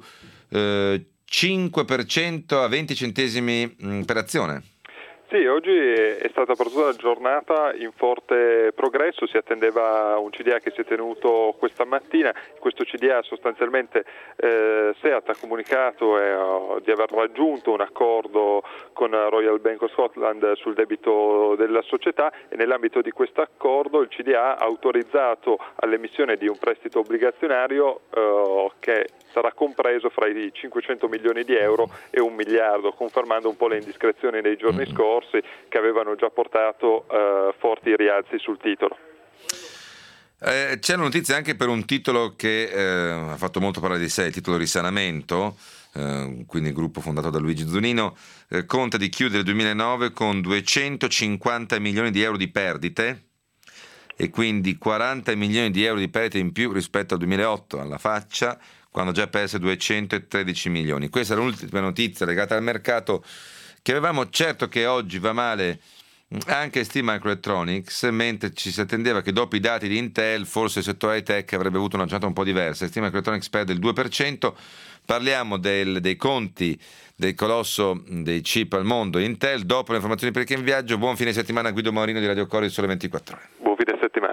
eh, cinque per cento a venti centesimi mh, per azione. Sì, oggi è stata per tutta la giornata in forte progresso, si attendeva un C D A che si è tenuto questa mattina. Questo C D A sostanzialmente eh, Seat ha comunicato eh, di aver raggiunto un accordo con Royal Bank of Scotland sul debito della società, e nell'ambito di questo accordo il C D A ha autorizzato all'emissione di un prestito obbligazionario eh, che sarà compreso fra i cinquecento milioni di euro e un miliardo, confermando un po' le indiscrezioni dei giorni scorsi che avevano già portato eh, forti rialzi sul titolo. Eh, c'è una notizia anche per un titolo che eh, ha fatto molto parlare di sé, il titolo Risanamento, eh, quindi il gruppo fondato da Luigi Zunino, eh, conta di chiudere il duemilanove con duecentocinquanta milioni di euro di perdite, e quindi quaranta milioni di euro di perdite in più rispetto al duemilaotto, alla faccia, quando già perse duecentotredici milioni. Questa è l'ultima notizia legata al mercato che avevamo. Certo che oggi va male anche Steel Microelectronics, mentre ci si attendeva che dopo i dati di Intel forse il settore high tech avrebbe avuto una giornata un po' diversa. Steel Microelectronics perde il due per cento. Parliamo del, dei conti del colosso dei chip al mondo Intel. Dopo le informazioni per chi è in viaggio, buon fine settimana. Guido Maurino di Radio Cori Sole ventiquattro Ore. Buon fine settimana.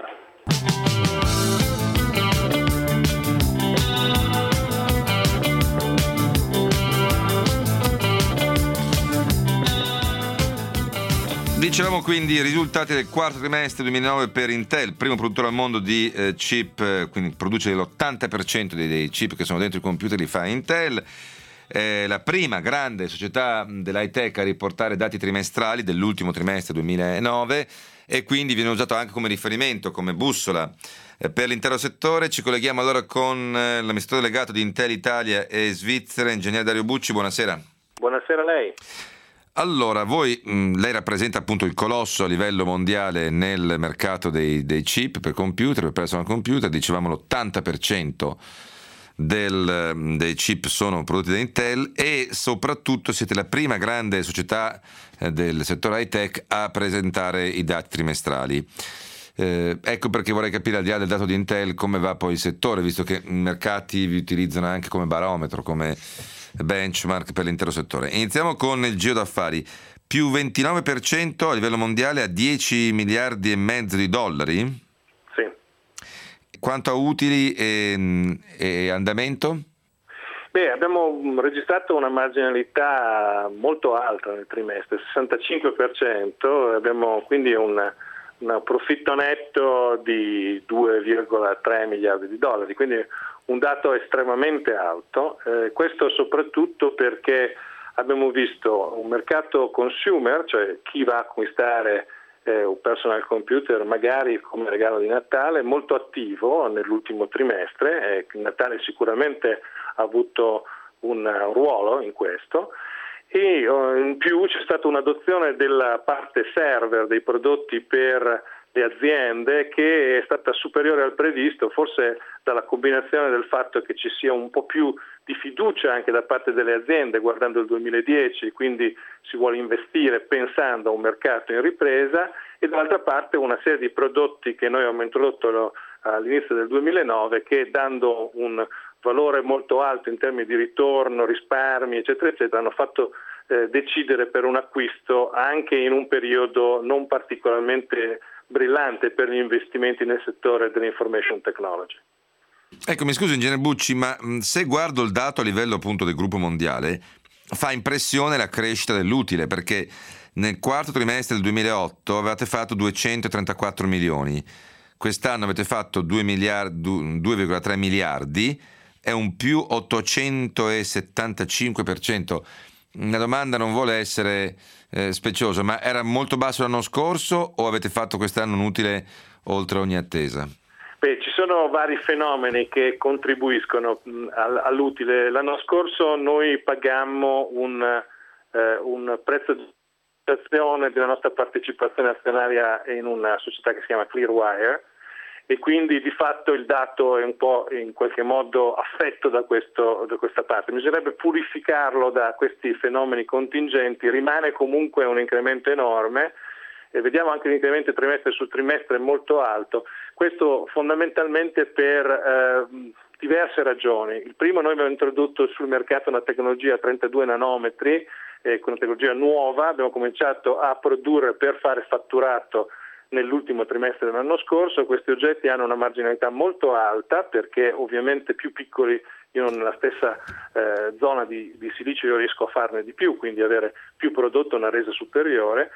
Di Dicevamo quindi i risultati del quarto trimestre duemilanove per Intel, primo produttore al mondo di eh, chip, eh, quindi produce l'ottanta per cento dei, dei chip che sono dentro i computer li fa Intel. Eh, la prima grande società dell'high tech a riportare dati trimestrali dell'ultimo trimestre duemilanove e quindi viene usato anche come riferimento, come bussola eh, per l'intero settore. Ci colleghiamo allora con eh, l'amministratore delegato di Intel Italia e Svizzera, ingegnere Dario Bucci. Buonasera. Buonasera a lei. Allora, voi, mh, lei rappresenta appunto il colosso a livello mondiale nel mercato dei, dei chip per computer, per personal computer. Dicevamo l'ottanta per cento del, dei chip sono prodotti da Intel e soprattutto siete la prima grande società eh, del settore high tech a presentare i dati trimestrali. Eh, ecco perché vorrei capire, al di là del dato di Intel, come va poi il settore, visto che i mercati vi utilizzano anche come barometro, come benchmark per l'intero settore. Iniziamo con il giro d'affari, più ventinove per cento a livello mondiale a dieci miliardi e mezzo di dollari. Sì. Quanto a utili e, e andamento? Beh, abbiamo registrato una marginalità molto alta nel trimestre, sessantacinque per cento, abbiamo quindi un, un profitto netto di due virgola tre miliardi di dollari, quindi un dato estremamente alto, eh, questo soprattutto perché abbiamo visto un mercato consumer, cioè chi va a acquistare eh, un personal computer magari come regalo di Natale, molto attivo nell'ultimo trimestre, eh, Natale sicuramente ha avuto un, un ruolo in questo, e oh, in più c'è stata un'adozione della parte server dei prodotti per le aziende che è stata superiore al previsto, forse dalla combinazione del fatto che ci sia un po' più di fiducia anche da parte delle aziende guardando il duemiladieci, quindi si vuole investire pensando a un mercato in ripresa, e dall'altra parte una serie di prodotti che noi abbiamo introdotto all'inizio del duemilanove che, dando un valore molto alto in termini di ritorno, risparmi eccetera eccetera, hanno fatto eh, decidere per un acquisto anche in un periodo non particolarmente brillante per gli investimenti nel settore dell'information technology. Ecco, mi scusi ingegnere Bucci, ma mh, se guardo il dato a livello appunto del gruppo mondiale, fa impressione la crescita dell'utile, perché nel quarto trimestre del duemilaotto avevate fatto duecentotrentaquattro milioni, quest'anno avete fatto due virgola tre miliardi, è un più ottocentosettantacinque per cento. La domanda non vuole essere eh, speciosa, ma era molto basso l'anno scorso o avete fatto quest'anno un utile oltre ogni attesa? Beh, ci sono vari fenomeni che contribuiscono mh, all'utile. L'anno scorso noi pagammo un, eh, un prezzo di partecipazione della nostra partecipazione azionaria in una società che si chiama Clearwire, e quindi di fatto il dato è un po' in qualche modo affetto da, questo, da questa parte. Bisognerebbe purificarlo da questi fenomeni contingenti, rimane comunque un incremento enorme e vediamo anche un incremento trimestre su trimestre molto alto. Questo fondamentalmente per eh, diverse ragioni. Il primo, noi abbiamo introdotto sul mercato una tecnologia a trentadue nanometri, eh, con una tecnologia nuova, abbiamo cominciato a produrre per fare fatturato nell'ultimo trimestre dell'anno scorso. Questi oggetti hanno una marginalità molto alta perché ovviamente più piccoli, io nella stessa eh, zona di, di silicio io riesco a farne di più, quindi avere più prodotto, una resa superiore,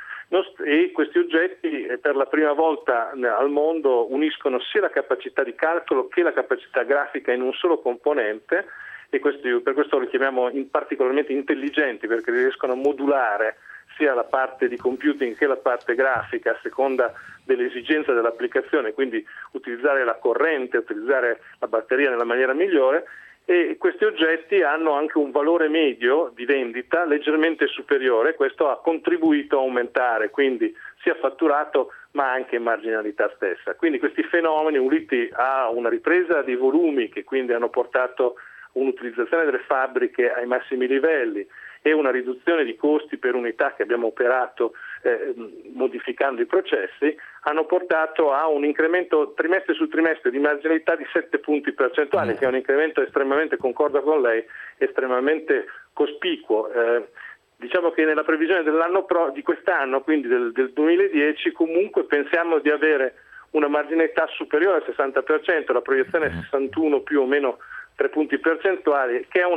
e questi oggetti eh, per la prima volta al mondo uniscono sia la capacità di calcolo che la capacità grafica in un solo componente, e questi, per questo li chiamiamo in particolarmente intelligenti, perché riescono a modulare sia la parte di computing che la parte grafica a seconda delle esigenze dell'applicazione, quindi utilizzare la corrente, utilizzare la batteria nella maniera migliore, e questi oggetti hanno anche un valore medio di vendita leggermente superiore. Questo ha contribuito a aumentare quindi sia fatturato ma anche marginalità stessa. Quindi questi fenomeni uniti a una ripresa di volumi che quindi hanno portato un'utilizzazione delle fabbriche ai massimi livelli e una riduzione di costi per unità che abbiamo operato eh, modificando i processi, hanno portato a un incremento trimestre su trimestre di marginalità di sette punti percentuali, mm. che è un incremento estremamente, concordo con lei, estremamente cospicuo. Eh, diciamo che nella previsione dell'anno pro, di quest'anno, quindi del, del duemiladieci, comunque pensiamo di avere una marginalità superiore al sessanta per cento, la proiezione è sessantuno più o meno tre punti percentuali, che è una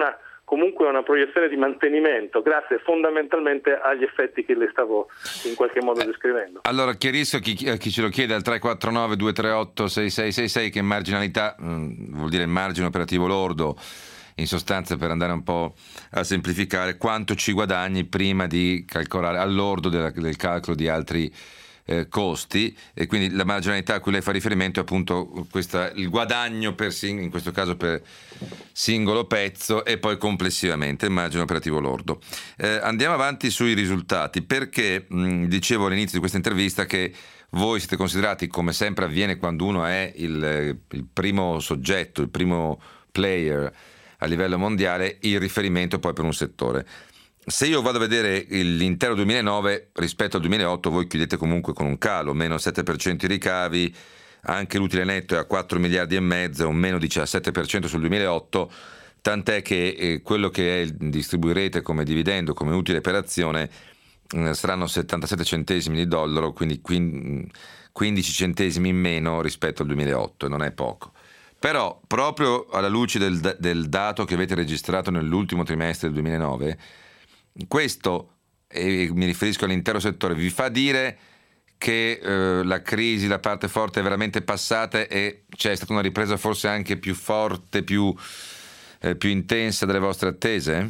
comunque una proiezione di mantenimento, grazie fondamentalmente agli effetti che le stavo in qualche modo eh, descrivendo. Allora chiarisco chi, chi ce lo chiede al tre quattro nove due tre otto sei sei sei sei che marginalità mh, vuol dire il margine operativo lordo, in sostanza, per andare un po' a semplificare, quanto ci guadagni prima di calcolare al lordo del, del calcolo di altri eh, costi, e quindi la marginalità a cui lei fa riferimento è appunto questa, il guadagno per sing- in questo caso per singolo pezzo, e poi complessivamente il margine operativo lordo. Eh, andiamo avanti sui risultati, perché mh, dicevo all'inizio di questa intervista che voi siete considerati, come sempre avviene quando uno è il, il primo soggetto, il primo player a livello mondiale, il riferimento poi per un settore. Se io vado a vedere l'intero duemilanove rispetto al duemilaotto, voi chiudete comunque con un calo, meno sette per cento i ricavi, anche l'utile netto è a quattro miliardi e mezzo, un meno diciassette per cento sul duemilaotto, tant'è che eh, quello che è, distribuirete come dividendo, come utile per azione, eh, saranno settantasette centesimi di dollaro, quindi quindici centesimi in meno rispetto al duemilaotto, non è poco. Però proprio alla luce del, del dato che avete registrato nell'ultimo trimestre del duemilanove, questo, e mi riferisco all'intero settore, vi fa dire che eh, la crisi, la parte forte è veramente passata e c'è stata una ripresa forse anche più forte, più, eh, più intensa delle vostre attese?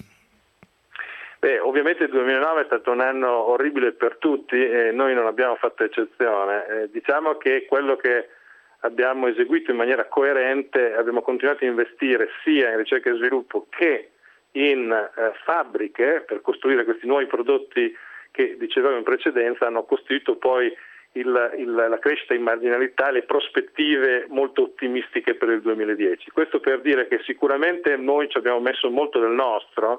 Beh, ovviamente il duemilanove è stato un anno orribile per tutti e noi non abbiamo fatto eccezione. Eh, diciamo che quello che abbiamo eseguito in maniera coerente, abbiamo continuato a investire sia in ricerca e sviluppo che in eh, fabbriche per costruire questi nuovi prodotti che dicevamo in precedenza, hanno costituito poi il, il, la crescita in marginalità e le prospettive molto ottimistiche per il duemiladieci. Questo per dire che sicuramente noi ci abbiamo messo molto del nostro,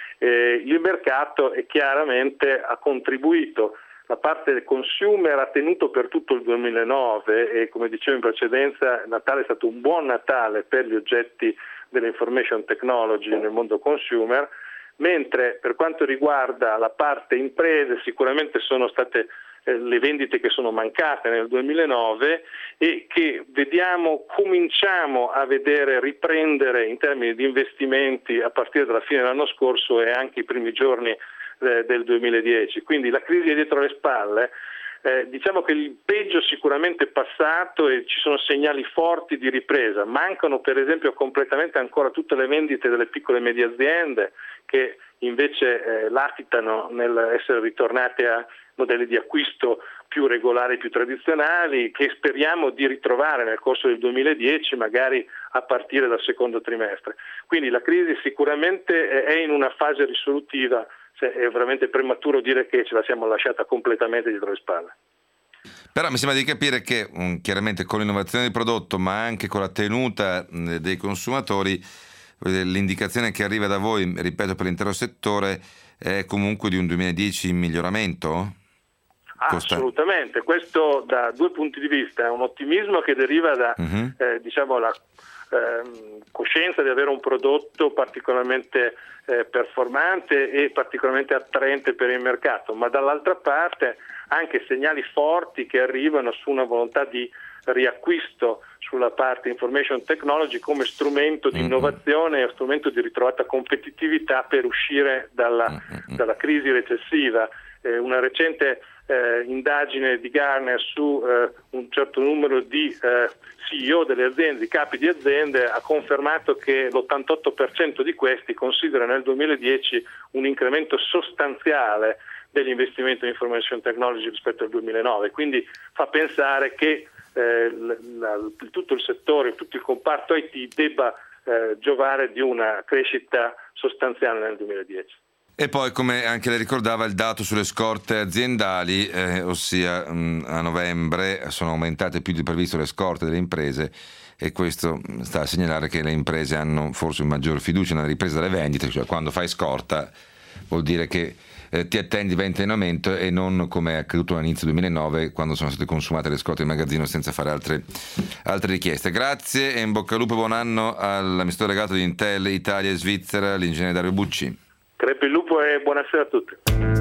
eh, il mercato è chiaramente ha contribuito. La parte del consumer ha tenuto per tutto il duemilanove e, come dicevo in precedenza, Natale è stato un buon Natale per gli oggetti dell'information technology nel mondo consumer, mentre per quanto riguarda la parte imprese sicuramente sono state eh, le vendite che sono mancate nel duemilanove e che vediamo, cominciamo a vedere riprendere in termini di investimenti a partire dalla fine dell'anno scorso e anche i primi giorni eh, del duemiladieci. Quindi la crisi è dietro le spalle. Eh, diciamo che il peggio sicuramente è passato e ci sono segnali forti di ripresa. Mancano per esempio completamente ancora tutte le vendite delle piccole e medie aziende che invece eh, latitano nell'essere ritornate a modelli di acquisto più regolari, più tradizionali, che speriamo di ritrovare nel corso del duemiladieci, magari a partire dal secondo trimestre. Quindi la crisi sicuramente è in una fase risolutiva. È veramente prematuro dire che ce la siamo lasciata completamente dietro le spalle. Però mi sembra di capire che um, chiaramente con l'innovazione del prodotto, ma anche con la tenuta mh, dei consumatori, l'indicazione che arriva da voi, ripeto, per l'intero settore è comunque di un duemiladieci in miglioramento? Assolutamente, questo da due punti di vista, è un ottimismo che deriva da uh-huh. eh, diciamo la eh, coscienza di avere un prodotto particolarmente eh, performante e particolarmente attraente per il mercato, ma dall'altra parte anche segnali forti che arrivano su una volontà di riacquisto sulla parte information technology come strumento di innovazione e strumento di ritrovata competitività per uscire dalla, dalla crisi recessiva. Eh, una recente eh, indagine di Gartner su eh, un certo numero di eh, C E O delle aziende, di capi di aziende, ha confermato che l'ottantotto per cento di questi considera nel duemiladieci un incremento sostanziale degli investimenti in information technology rispetto al duemilanove, quindi fa pensare che eh, la, tutto il settore, tutto il comparto I T debba eh, giovare di una crescita sostanziale nel duemiladieci. E poi, come anche lei ricordava, il dato sulle scorte aziendali, eh, ossia mh, a novembre sono aumentate più di previsto le scorte delle imprese, e questo sta a segnalare che le imprese hanno forse maggior fiducia nella ripresa delle vendite, cioè quando fai scorta vuol dire che eh, ti attendi vendite in aumento e non come è accaduto all'inizio duemilanove, quando sono state consumate le scorte in magazzino senza fare altre, altre richieste. Grazie e in bocca al lupo, buon anno all'amministratore delegato di Intel Italia e Svizzera, l'ingegnere Dario Bucci. Crepi il lupo e buonasera a tutti.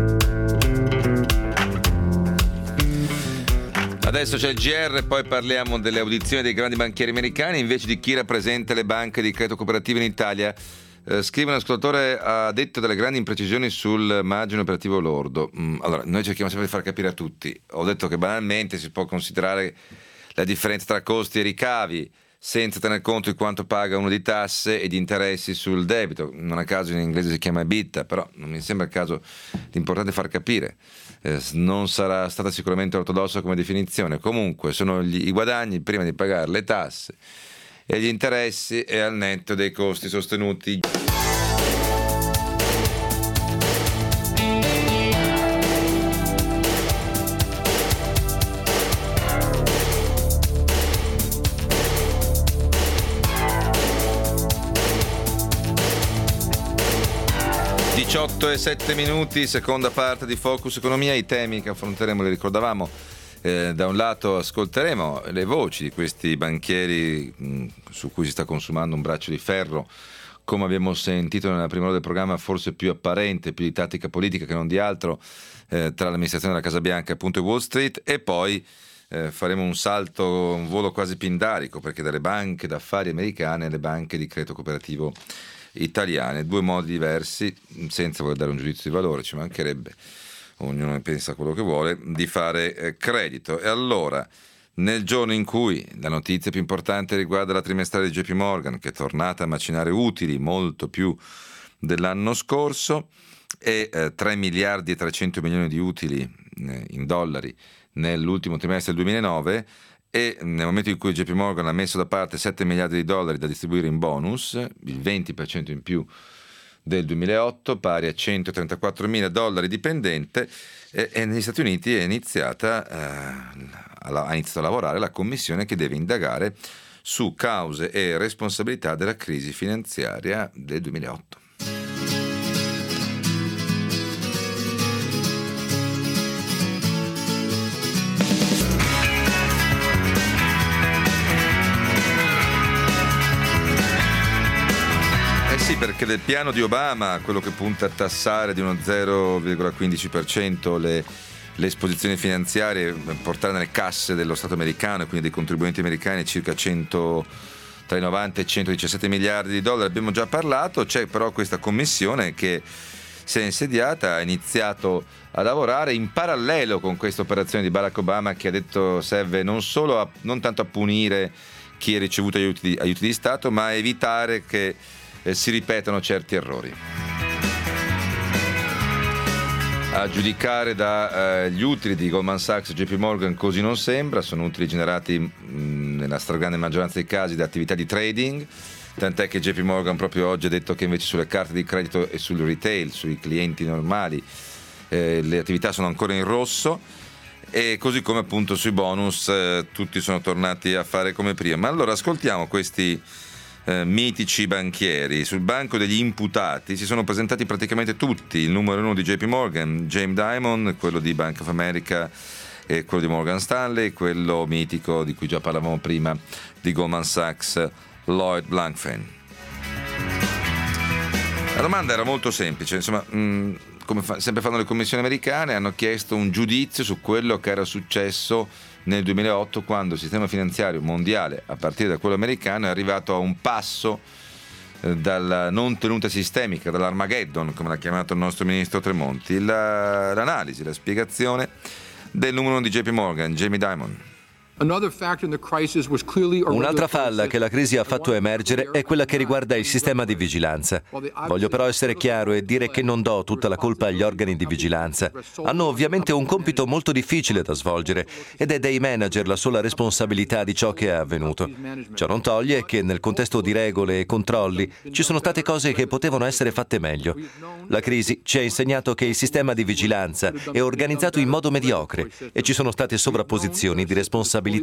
Adesso c'è il G R, poi parliamo delle audizioni dei grandi banchieri americani, invece di chi rappresenta le banche di credito cooperativo in Italia. Eh, scrive un ascoltatore, ha detto delle grandi imprecisioni sul margine operativo lordo. Mm, allora, noi cerchiamo sempre di far capire a tutti. Ho detto che banalmente si può considerare la differenza tra costi e ricavi senza tener conto di quanto paga uno di tasse e di interessi sul debito. Non a caso in inglese si chiama EBITDA, però non mi sembra il caso. L'importante è far capire. Eh, non sarà stata sicuramente ortodossa come definizione. Comunque sono gli, i guadagni prima di pagare le tasse e gli interessi e al netto dei costi sostenuti. diciotto e sette minuti, seconda parte di Focus Economia. I temi che affronteremo, li ricordavamo, eh, da un lato ascolteremo le voci di questi banchieri mh, su cui si sta consumando un braccio di ferro, come abbiamo sentito nella prima ora del programma, forse più apparente, più di tattica politica che non di altro, eh, tra l'amministrazione della Casa Bianca appunto e Wall Street, e poi eh, faremo un salto, un volo quasi pindarico, perché dalle banche d'affari americane alle banche di credito cooperativo italiane, due modi diversi, senza voler dare un giudizio di valore, ci mancherebbe, ognuno pensa quello che vuole, di fare eh, credito. E allora, nel giorno in cui la notizia più importante riguarda la trimestrale di J P Morgan, che è tornata a macinare utili molto più dell'anno scorso, e eh, tre miliardi e trecento milioni di utili eh, in dollari nell'ultimo trimestre del duemilanove, e nel momento in cui J P Morgan ha messo da parte sette miliardi di dollari da distribuire in bonus, il venti per cento in più del duemilaotto, pari a centotrentaquattro mila dollari dipendente, e, e negli Stati Uniti è iniziata, eh, ha iniziato a lavorare la commissione che deve indagare su cause e responsabilità della crisi finanziaria del duemilaotto. Sì, perché del piano di Obama, quello che punta a tassare di uno zero virgola quindici per cento le, le esposizioni finanziarie, portare nelle casse dello Stato americano e quindi dei contribuenti americani circa cento, tra i novanta e i centodiciassette miliardi di dollari, abbiamo già parlato. C'è però questa commissione che si è insediata, ha iniziato a lavorare in parallelo con questa operazione di Barack Obama, che ha detto serve non solo a, non tanto a punire chi ha ricevuto aiuti di, aiuti di Stato, ma a evitare che Eh, si ripetano certi errori. A giudicare dagli eh, utili di Goldman Sachs e J P Morgan così non sembra, sono utili generati mh, nella stragrande maggioranza dei casi da attività di trading, tant'è che J P Morgan proprio oggi ha detto che invece sulle carte di credito e sul retail, sui clienti normali, eh, le attività sono ancora in rosso, e così come appunto sui bonus eh, tutti sono tornati a fare come prima. Ma allora ascoltiamo questi Eh, mitici banchieri. Sul banco degli imputati si sono presentati praticamente tutti: il numero uno di J P Morgan, Jamie Dimon, quello di Bank of America e quello di Morgan Stanley, quello mitico di cui già parlavamo prima di Goldman Sachs, Lloyd Blankfein. La domanda era molto semplice, insomma, mh, come fa, sempre fanno le commissioni americane, hanno chiesto un giudizio su quello che era successo nel duemilaotto, quando il sistema finanziario mondiale, a partire da quello americano, è arrivato a un passo eh, dalla non tenuta sistemica, dall'Armageddon, come l'ha chiamato il nostro ministro Tremonti. La, l'analisi, la spiegazione del numero uno di J P Morgan, Jamie Dimon. Un'altra falla che la crisi ha fatto emergere è quella che riguarda il sistema di vigilanza. Voglio però essere chiaro e dire che non do tutta la colpa agli organi di vigilanza. Hanno ovviamente un compito molto difficile da svolgere ed è dei manager la sola responsabilità di ciò che è avvenuto. Ciò non toglie che nel contesto di regole e controlli ci sono state cose che potevano essere fatte meglio. La crisi ci ha insegnato che il sistema di vigilanza è organizzato in modo mediocre e ci sono state sovrapposizioni di responsabilità. Beh,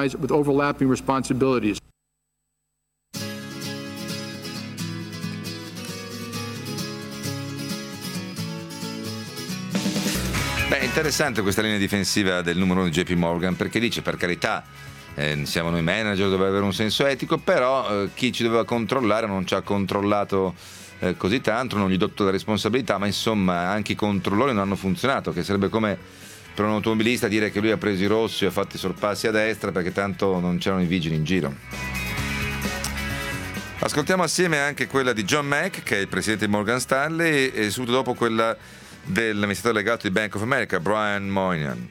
interessante questa linea difensiva del numero uno di J P Morgan, perché dice, per carità, eh, siamo noi manager, doveva avere un senso etico, però eh, chi ci doveva controllare non ci ha controllato eh, così tanto, non gli do tutta la responsabilità, ma insomma anche i controllori non hanno funzionato, che sarebbe come per un automobilista dire che lui ha preso i rossi e ha fatto i sorpassi a destra perché tanto non c'erano i vigili in giro. Ascoltiamo assieme anche quella di John Mack, che è il presidente di Morgan Stanley, e subito dopo quella dell'amministratore delegato di Bank of America, Brian Moynihan.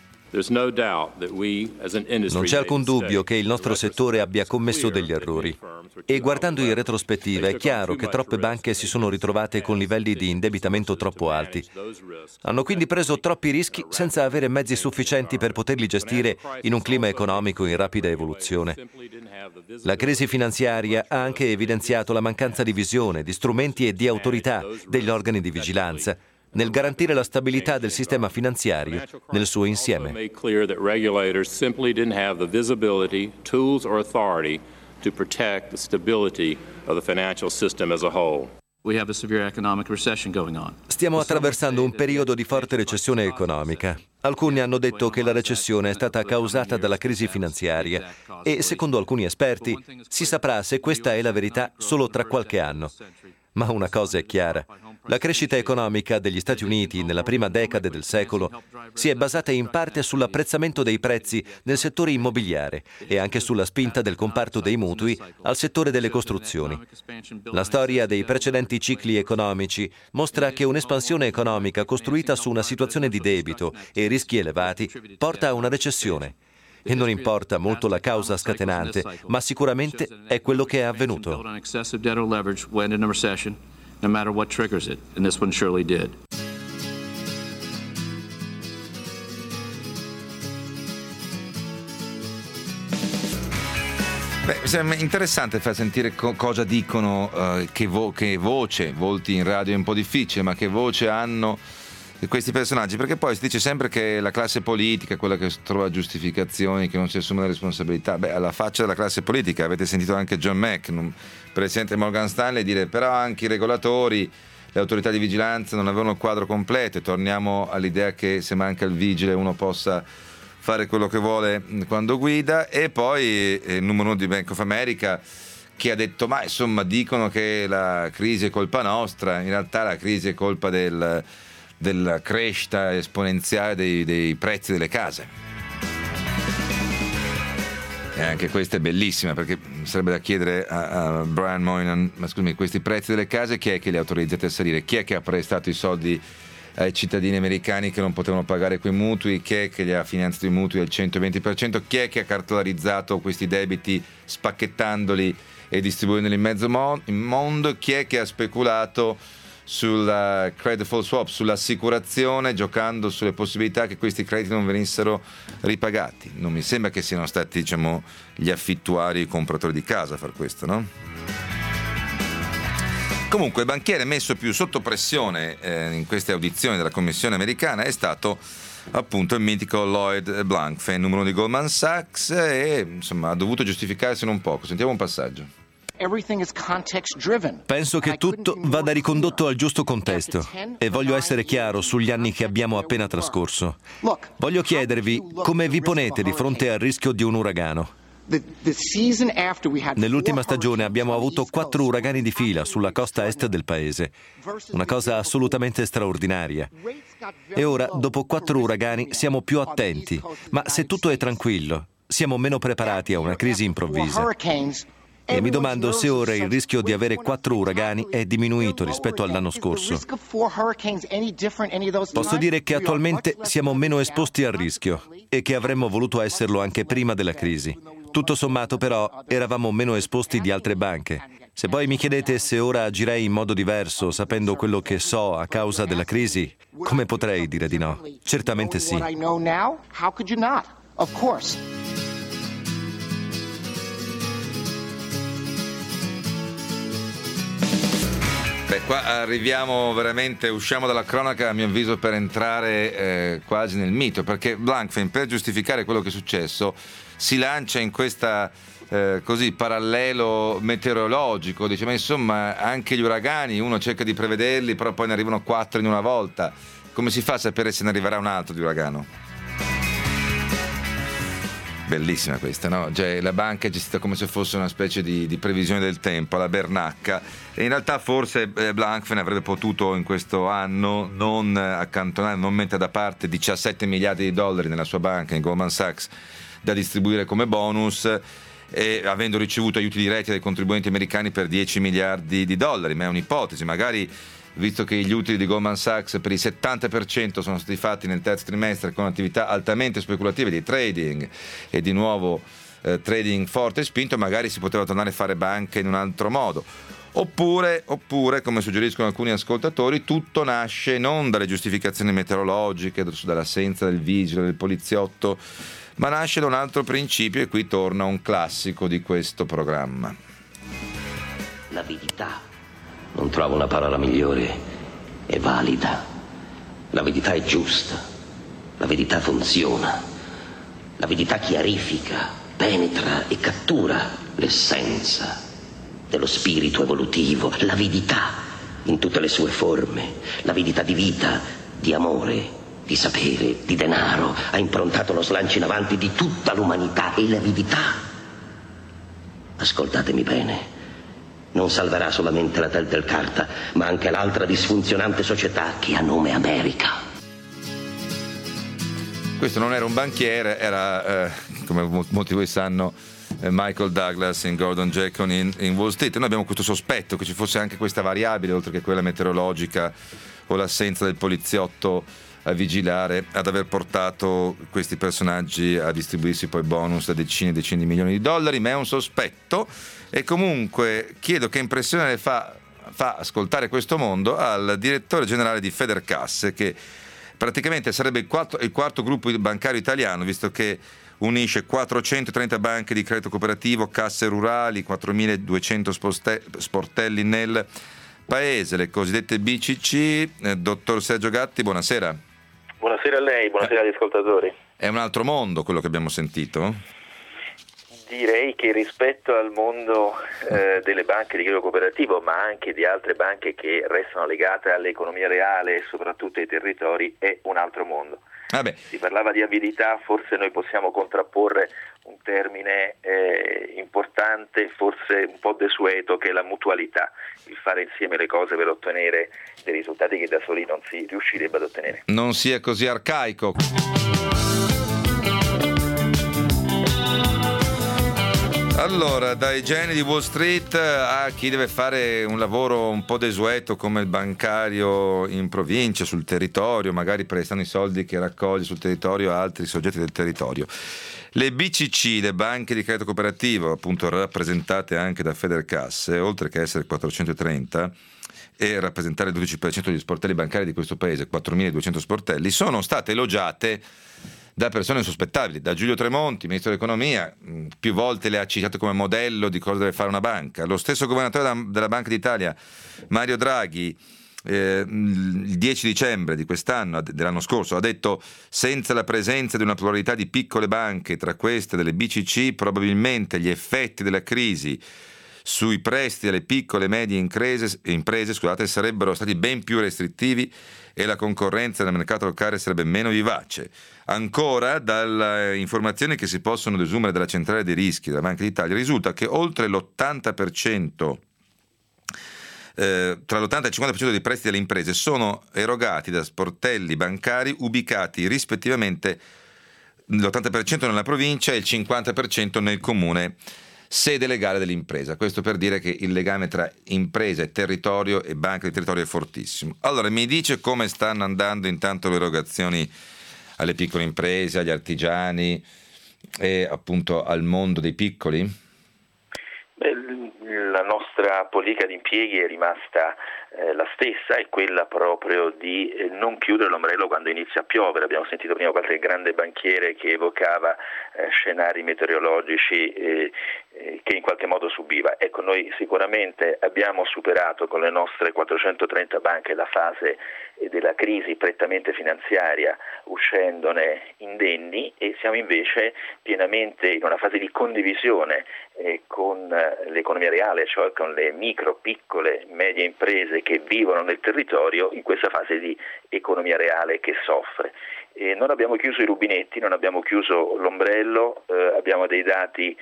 Non c'è alcun dubbio che il nostro settore abbia commesso degli errori e guardando in retrospettiva è chiaro che troppe banche si sono ritrovate con livelli di indebitamento troppo alti. Hanno quindi preso troppi rischi senza avere mezzi sufficienti per poterli gestire in un clima economico in rapida evoluzione. La crisi finanziaria ha anche evidenziato la mancanza di visione, di strumenti e di autorità degli organi di vigilanza nel garantire la stabilità del sistema finanziario nel suo insieme. Stiamo attraversando un periodo di forte recessione economica. Alcuni hanno detto che la recessione è stata causata dalla crisi finanziaria e, secondo alcuni esperti, si saprà se questa è la verità solo tra qualche anno. Ma una cosa è chiara. La crescita economica degli Stati Uniti nella prima decade del secolo si è basata in parte sull'apprezzamento dei prezzi nel settore immobiliare e anche sulla spinta del comparto dei mutui al settore delle costruzioni. La storia dei precedenti cicli economici mostra che un'espansione economica costruita su una situazione di debito e rischi elevati porta a una recessione. E non importa molto la causa scatenante, ma sicuramente è quello che è avvenuto. No matter what triggers it, and this one surely did. Beh, sembra interessante far sentire co- cosa dicono, uh, che, vo- che voce, volti in radio è un po' difficile, ma che voce hanno questi personaggi, perché poi si dice sempre che la classe politica è quella che trova giustificazioni, che non si assume la responsabilità. Beh, alla faccia della classe politica, avete sentito anche John Mack, presidente Morgan Stanley, dire però anche i regolatori, le autorità di vigilanza non avevano il quadro completo, e torniamo all'idea che se manca il vigile uno possa fare quello che vuole quando guida. E poi il numero uno di Bank of America, che ha detto ma insomma dicono che la crisi è colpa nostra, in realtà la crisi è colpa del della crescita esponenziale dei, dei prezzi delle case. E anche questa è bellissima, perché sarebbe da chiedere a, a Brian Moynihan, ma scusami, questi prezzi delle case chi è che li ha autorizzati a salire? Chi è che ha prestato i soldi ai cittadini americani che non potevano pagare quei mutui? Chi è che li ha finanziato i mutui al centoventi per cento? Chi è che ha cartolarizzato questi debiti spacchettandoli e distribuendoli in mezzo mondo? Chi è che ha speculato sulla credit default swap, sull'assicurazione, giocando sulle possibilità che questi crediti non venissero ripagati? Non mi sembra che siano stati, diciamo, gli affittuari, i compratori di casa a far questo, no? Comunque il banchiere messo più sotto pressione eh, in queste audizioni della Commissione americana è stato appunto il mitico Lloyd Blankfein, numero uno di Goldman Sachs, e insomma ha dovuto giustificarsi un poco. Sentiamo un passaggio. Penso che tutto vada ricondotto al giusto contesto e voglio essere chiaro sugli anni che abbiamo appena trascorso. Voglio chiedervi come vi ponete di fronte al rischio di un uragano. Nell'ultima stagione abbiamo avuto quattro uragani di fila sulla costa est del paese, una cosa assolutamente straordinaria. E ora, dopo quattro uragani, siamo più attenti, ma se tutto è tranquillo, siamo meno preparati a una crisi improvvisa. E mi domando se ora il rischio di avere quattro uragani è diminuito rispetto all'anno scorso. Posso dire che attualmente siamo meno esposti al rischio e che avremmo voluto esserlo anche prima della crisi. Tutto sommato però eravamo meno esposti di altre banche. Se poi mi chiedete se ora agirei in modo diverso sapendo quello che so a causa della crisi, come potrei dire di no? Certamente sì. Beh, qua arriviamo veramente, usciamo dalla cronaca a mio avviso per entrare eh, quasi nel mito, perché Blankfein, per giustificare quello che è successo, si lancia in questa eh, così parallelo meteorologico, dice ma insomma anche gli uragani uno cerca di prevederli, però poi ne arrivano quattro in una volta, come si fa a sapere se ne arriverà un altro di uragano? Bellissima questa, no? Cioè, la banca è gestita come se fosse una specie di, di previsione del tempo, alla Bernacca, e in realtà forse eh, Blankfein avrebbe potuto in questo anno non accantonare, non mettere da parte diciassette miliardi di dollari nella sua banca, in Goldman Sachs, da distribuire come bonus, e avendo ricevuto aiuti diretti dai contribuenti americani per dieci miliardi di dollari, ma è un'ipotesi, magari visto che gli utili di Goldman Sachs per il settanta per cento sono stati fatti nel terzo trimestre con attività altamente speculative di trading e di nuovo eh, trading forte e spinto, magari si poteva tornare a fare banche in un altro modo. Oppure, oppure, come suggeriscono alcuni ascoltatori, tutto nasce non dalle giustificazioni meteorologiche, dall'assenza del vigile, del poliziotto, ma nasce da un altro principio, e qui torna un classico di questo programma. L'avidità. Non trovo una parola migliore. È valida. L'avidità è giusta. L'avidità funziona. L'avidità chiarifica, penetra e cattura l'essenza dello spirito evolutivo. L'avidità in tutte le sue forme. L'avidità di vita, di amore, di sapere, di denaro ha improntato lo slancio in avanti di tutta l'umanità. E l'avidità, ascoltatemi bene, non salverà solamente la Telltale Carta, ma anche l'altra disfunzionante società che ha nome America. Questo non era un banchiere, era, eh, come molti di voi sanno, eh, Michael Douglas in Gordon Gekko in, in Wall Street. Noi abbiamo questo sospetto che ci fosse anche questa variabile, oltre che quella meteorologica o l'assenza del poliziotto a vigilare, ad aver portato questi personaggi a distribuirsi poi bonus da decine e decine di milioni di dollari, ma è un sospetto. E comunque chiedo che impressione le fa, fa ascoltare questo mondo al direttore generale di Federcasse, che praticamente sarebbe il quarto, il quarto gruppo bancario italiano, visto che unisce quattrocentotrenta banche di credito cooperativo, casse rurali, quattromiladuecento sportelli nel paese, le cosiddette B C C. Eh, dottor Sergio Gatti, buonasera. Buonasera a lei, buonasera agli ascoltatori. È un altro mondo quello che abbiamo sentito? Direi che rispetto al mondo eh, delle banche di credito cooperativo, ma anche di altre banche che restano legate all'economia reale e soprattutto ai territori, è un altro mondo. Vabbè. Si parlava di avidità, forse noi possiamo contrapporre un termine eh, importante, forse un po' desueto, che è la mutualità, il fare insieme le cose per ottenere dei risultati che da soli non si riuscirebbe ad ottenere. Non sia così arcaico. Allora, dai geni di Wall Street a chi deve fare un lavoro un po' desueto come il bancario in provincia, sul territorio, magari prestano i soldi che raccoglie sul territorio a altri soggetti del territorio. Le B C C, le banche di credito cooperativo, appunto rappresentate anche da Federcasse, oltre che essere quattrocentotrenta e rappresentare il dodici per cento degli sportelli bancari di questo paese, quattromiladuecento sportelli, sono state elogiate da persone insospettabili, da Giulio Tremonti, ministro dell'economia, più volte le ha citate come modello di cosa deve fare una banca. Lo stesso governatore della Banca d'Italia, Mario Draghi, eh, il dieci dicembre di quest'anno, dell'anno scorso, ha detto: senza la presenza di una pluralità di piccole banche, tra queste delle B C C, probabilmente gli effetti della crisi sui prestiti alle piccole e medie imprese, imprese scusate, sarebbero stati ben più restrittivi e la concorrenza nel mercato locale sarebbe meno vivace. Ancora, dalle informazioni che si possono desumere dalla centrale dei rischi della Banca d'Italia, risulta che oltre l'ottanta per cento, eh, tra l'ottanta e il cinquanta per cento dei prestiti alle imprese sono erogati da sportelli bancari ubicati rispettivamente l'ottanta per cento nella provincia e il cinquanta per cento nel comune sede legale dell'impresa. Questo per dire che il legame tra impresa e territorio e banca di territorio è fortissimo. Allora, mi dice come stanno andando intanto le erogazioni alle piccole imprese, agli artigiani e appunto al mondo dei piccoli? Beh, la nostra politica di impieghi è rimasta eh, la stessa, è quella proprio di eh, non chiudere l'ombrello quando inizia a piovere. Abbiamo sentito prima qualche grande banchiere che evocava eh, scenari meteorologici eh, eh, che in qualche modo subiva. Ecco, noi sicuramente abbiamo superato con le nostre quattrocentotrenta banche la fase eh, della crisi prettamente finanziaria, uscendone indenni, e siamo invece pienamente in una fase di condivisione eh, con eh, l'economia reale, cioè con le micro, piccole, medie imprese che vivono nel territorio in questa fase di economia reale che soffre. E non abbiamo chiuso i rubinetti, non abbiamo chiuso l'ombrello, eh, abbiamo dei dati in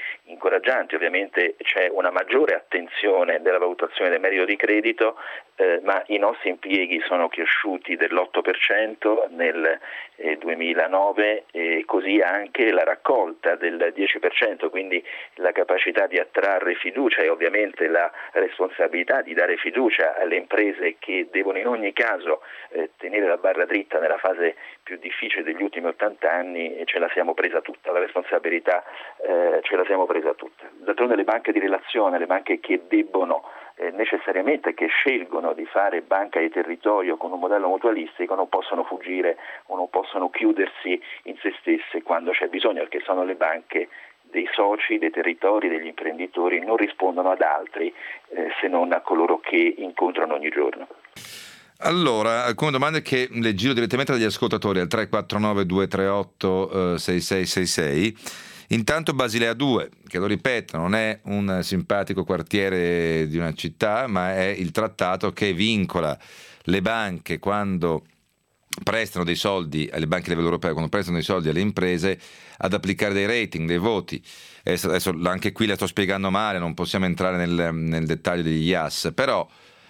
incoraggianti. Ovviamente c'è una maggiore attenzione della valutazione del merito di credito, eh, ma i nostri impieghi sono cresciuti dell'otto per cento nel eh, duemilanove e così anche la raccolta del dieci per cento, quindi la capacità di attrarre fiducia e ovviamente la responsabilità di dare fiducia alle imprese che devono in ogni caso eh, tenere la barra dritta nella fase più difficile degli ultimi ottanta anni, e ce la siamo presa tutta, la responsabilità eh, ce la siamo presa tutta. D'altronde le banche di relazione, le banche che debbono eh, necessariamente, che scelgono di fare banca di territorio con un modello mutualistico, non possono fuggire o non possono chiudersi in se stesse quando c'è bisogno, perché sono le banche dei soci, dei territori, degli imprenditori, non rispondono ad altri eh, se non a coloro che incontrano ogni giorno. Allora, alcune domande che le giro direttamente dagli ascoltatori al tre quattro nove due tre otto sei sei sei sei. Intanto Basilea due, che lo ripeto, non è un simpatico quartiere di una città, ma è il trattato che vincola le banche quando prestano dei soldi alle banche a livello europeo, quando prestano dei soldi alle imprese, ad applicare dei rating, dei voti. Adesso, adesso anche qui la sto spiegando male, non possiamo entrare nel, nel dettaglio degli I A S, però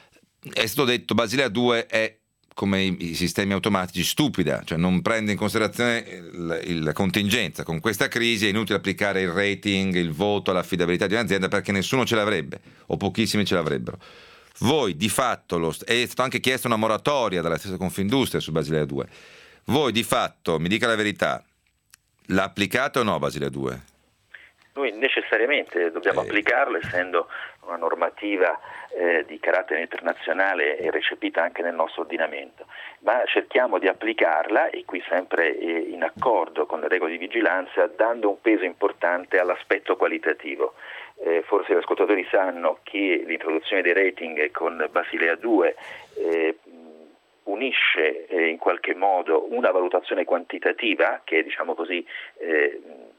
è stato detto Basilea due è come i, i sistemi automatici stupida, cioè non prende in considerazione la contingenza. Con questa crisi è inutile applicare il rating, il voto, l'affidabilità di un'azienda, perché nessuno ce l'avrebbe o pochissimi ce l'avrebbero. Voi di fatto, lo, è stato anche chiesto una moratoria dalla stessa Confindustria su Basilea due, voi di fatto, mi dica la verità, l'ha applicata o no Basilea due? Noi necessariamente dobbiamo eh. applicarlo, essendo una normativa eh, di carattere internazionale e recepita anche nel nostro ordinamento, ma cerchiamo di applicarla, e qui sempre eh, in accordo con le regole di vigilanza, dando un peso importante all'aspetto qualitativo. Eh, forse gli ascoltatori sanno che l'introduzione dei rating con Basilea due eh, unisce eh, in qualche modo una valutazione quantitativa, che è, diciamo così, eh,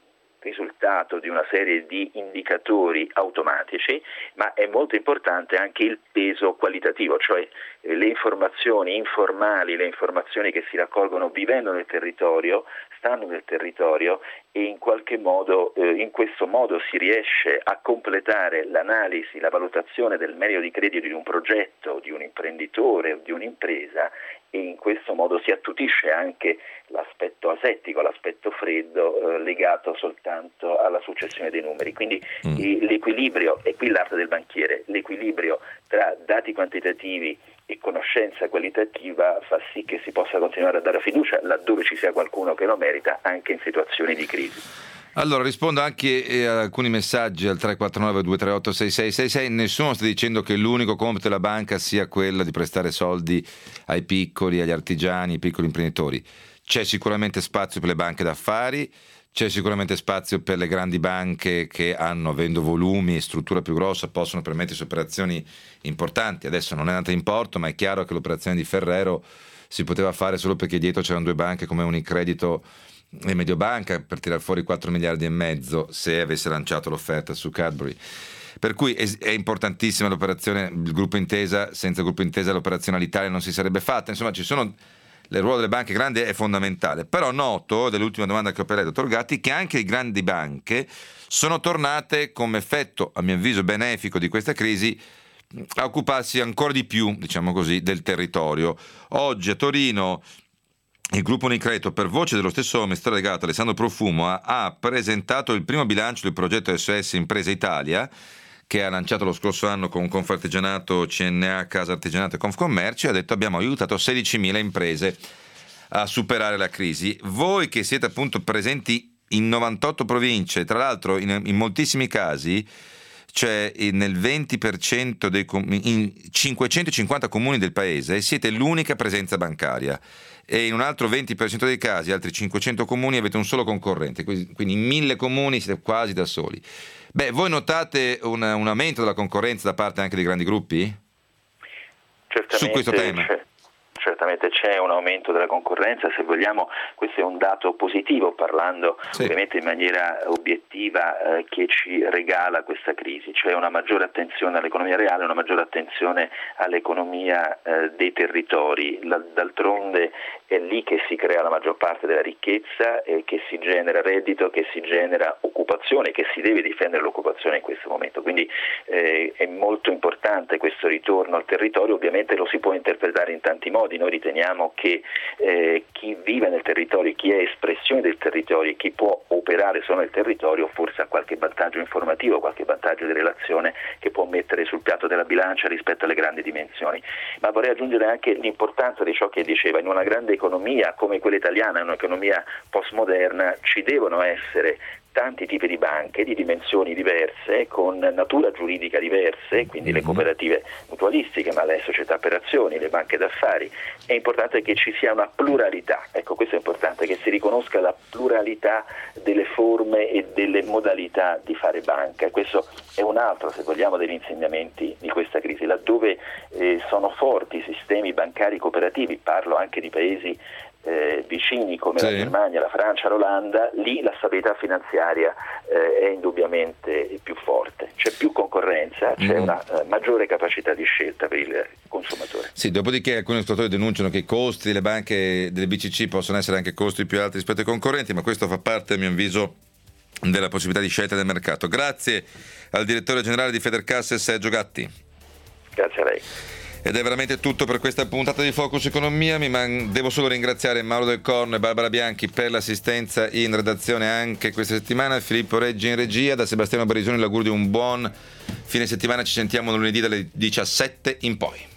risultato di una serie di indicatori automatici, ma è molto importante anche il peso qualitativo, cioè eh, le informazioni informali, le informazioni che si raccolgono vivendo nel territorio, stando nel territorio, e in qualche modo, eh, in questo modo si riesce a completare l'analisi, la valutazione del merito di credito di un progetto, di un imprenditore o di un'impresa, e in questo modo si attutisce anche l'aspetto asettico, l'aspetto freddo eh, legato soltanto alla successione dei numeri. Quindi mm. eh, l'equilibrio, e qui l'arte del banchiere, l'equilibrio tra dati quantitativi e conoscenza qualitativa fa sì che si possa continuare a dare fiducia laddove ci sia qualcuno che lo merita, anche in situazioni di crisi. Allora rispondo anche a alcuni messaggi al tre quattro nove due tre otto sei sei sei sei. Nessuno sta dicendo che l'unico compito della banca sia quello di prestare soldi ai piccoli, agli artigiani, ai piccoli imprenditori. C'è sicuramente spazio per le banche d'affari, c'è sicuramente spazio per le grandi banche che hanno, avendo volumi e struttura più grossa, possono permettersi operazioni importanti. Adesso non è andata in porto, ma è chiaro che l'operazione di Ferrero si poteva fare solo perché dietro c'erano due banche come Unicredito e Mediobanca per tirar fuori quattro miliardi e mezzo se avesse lanciato l'offerta su Cadbury. Per cui è importantissima l'operazione, il gruppo Intesa. Senza il gruppo Intesa l'operazione all'Italia non si sarebbe fatta. Insomma, ci sono, il ruolo delle banche grandi è fondamentale. Però noto, dell'ultima domanda che ho per lei, dottor Gatti, che anche le grandi banche sono tornate, come effetto a mio avviso benefico di questa crisi, a occuparsi ancora di più, diciamo così, del territorio. Oggi a Torino il gruppo Unicredito, per voce dello stesso amministratore delegato Alessandro Profumo, ha, ha presentato il primo bilancio del progetto S O S Impresa Italia, che ha lanciato lo scorso anno con Confartigianato, C N A, Casa Artigianato e Confcommercio, e ha detto abbiamo aiutato sedicimila imprese a superare la crisi. Voi che siete appunto presenti in novantotto province, tra l'altro in, in moltissimi casi, cioè nel venti per cento dei in cinquecentocinquanta comuni del paese, siete l'unica presenza bancaria, e in un altro venti per cento dei casi, altri cinquecento comuni, avete un solo concorrente, quindi in mille comuni siete quasi da soli. Beh, voi notate un, un aumento della concorrenza da parte anche dei grandi gruppi? Certamente, su questo tema? C'è, certamente c'è un aumento della concorrenza, se vogliamo questo è un dato positivo, parlando sì. ovviamente in maniera obiettiva eh, che ci regala questa crisi, cioè una maggiore attenzione all'economia reale, una maggiore attenzione all'economia eh, dei territori. La, d'altronde è lì che si crea la maggior parte della ricchezza, eh, che si genera reddito, che si genera occupazione, che si deve difendere l'occupazione in questo momento. Quindi eh, è molto importante questo ritorno al territorio, ovviamente lo si può interpretare in tanti modi. Noi riteniamo che eh, chi vive nel territorio, chi è espressione del territorio e chi può operare solo nel territorio forse ha qualche vantaggio informativo, qualche vantaggio di relazione che può mettere sul piatto della bilancia rispetto alle grandi dimensioni. Ma vorrei aggiungere anche l'importanza di ciò che diceva: in una grande economia come quella italiana, in un'economia postmoderna, ci devono essere tanti tipi di banche di dimensioni diverse, con natura giuridica diverse, quindi le cooperative mutualistiche, ma le società per azioni, le banche d'affari. È importante che ci sia una pluralità, ecco, questo è importante, che si riconosca la pluralità delle forme e delle modalità di fare banca. Questo è un altro, se vogliamo, degli insegnamenti di questa crisi, laddove eh, sono forti i sistemi bancari cooperativi, parlo anche di paesi Eh, vicini come sì. la Germania, la Francia, l'Olanda, lì la stabilità finanziaria eh, è indubbiamente più forte, c'è più concorrenza, c'è mm. una uh, maggiore capacità di scelta per il consumatore. Sì, dopodiché alcuni ostrattori denunciano che i costi delle banche, delle B C C, possono essere anche costi più alti rispetto ai concorrenti, ma questo fa parte, a mio avviso, della possibilità di scelta del mercato. Grazie al direttore generale di Federcasse, Sergio Gatti. Grazie a lei. Ed è veramente tutto per questa puntata di Focus Economia. Mi man- devo solo ringraziare Mauro Del Corno e Barbara Bianchi per l'assistenza in redazione anche questa settimana, Filippo Reggi in regia. Da Sebastiano Barisoni l'augurio di un buon fine settimana, ci sentiamo lunedì dalle diciassette in poi.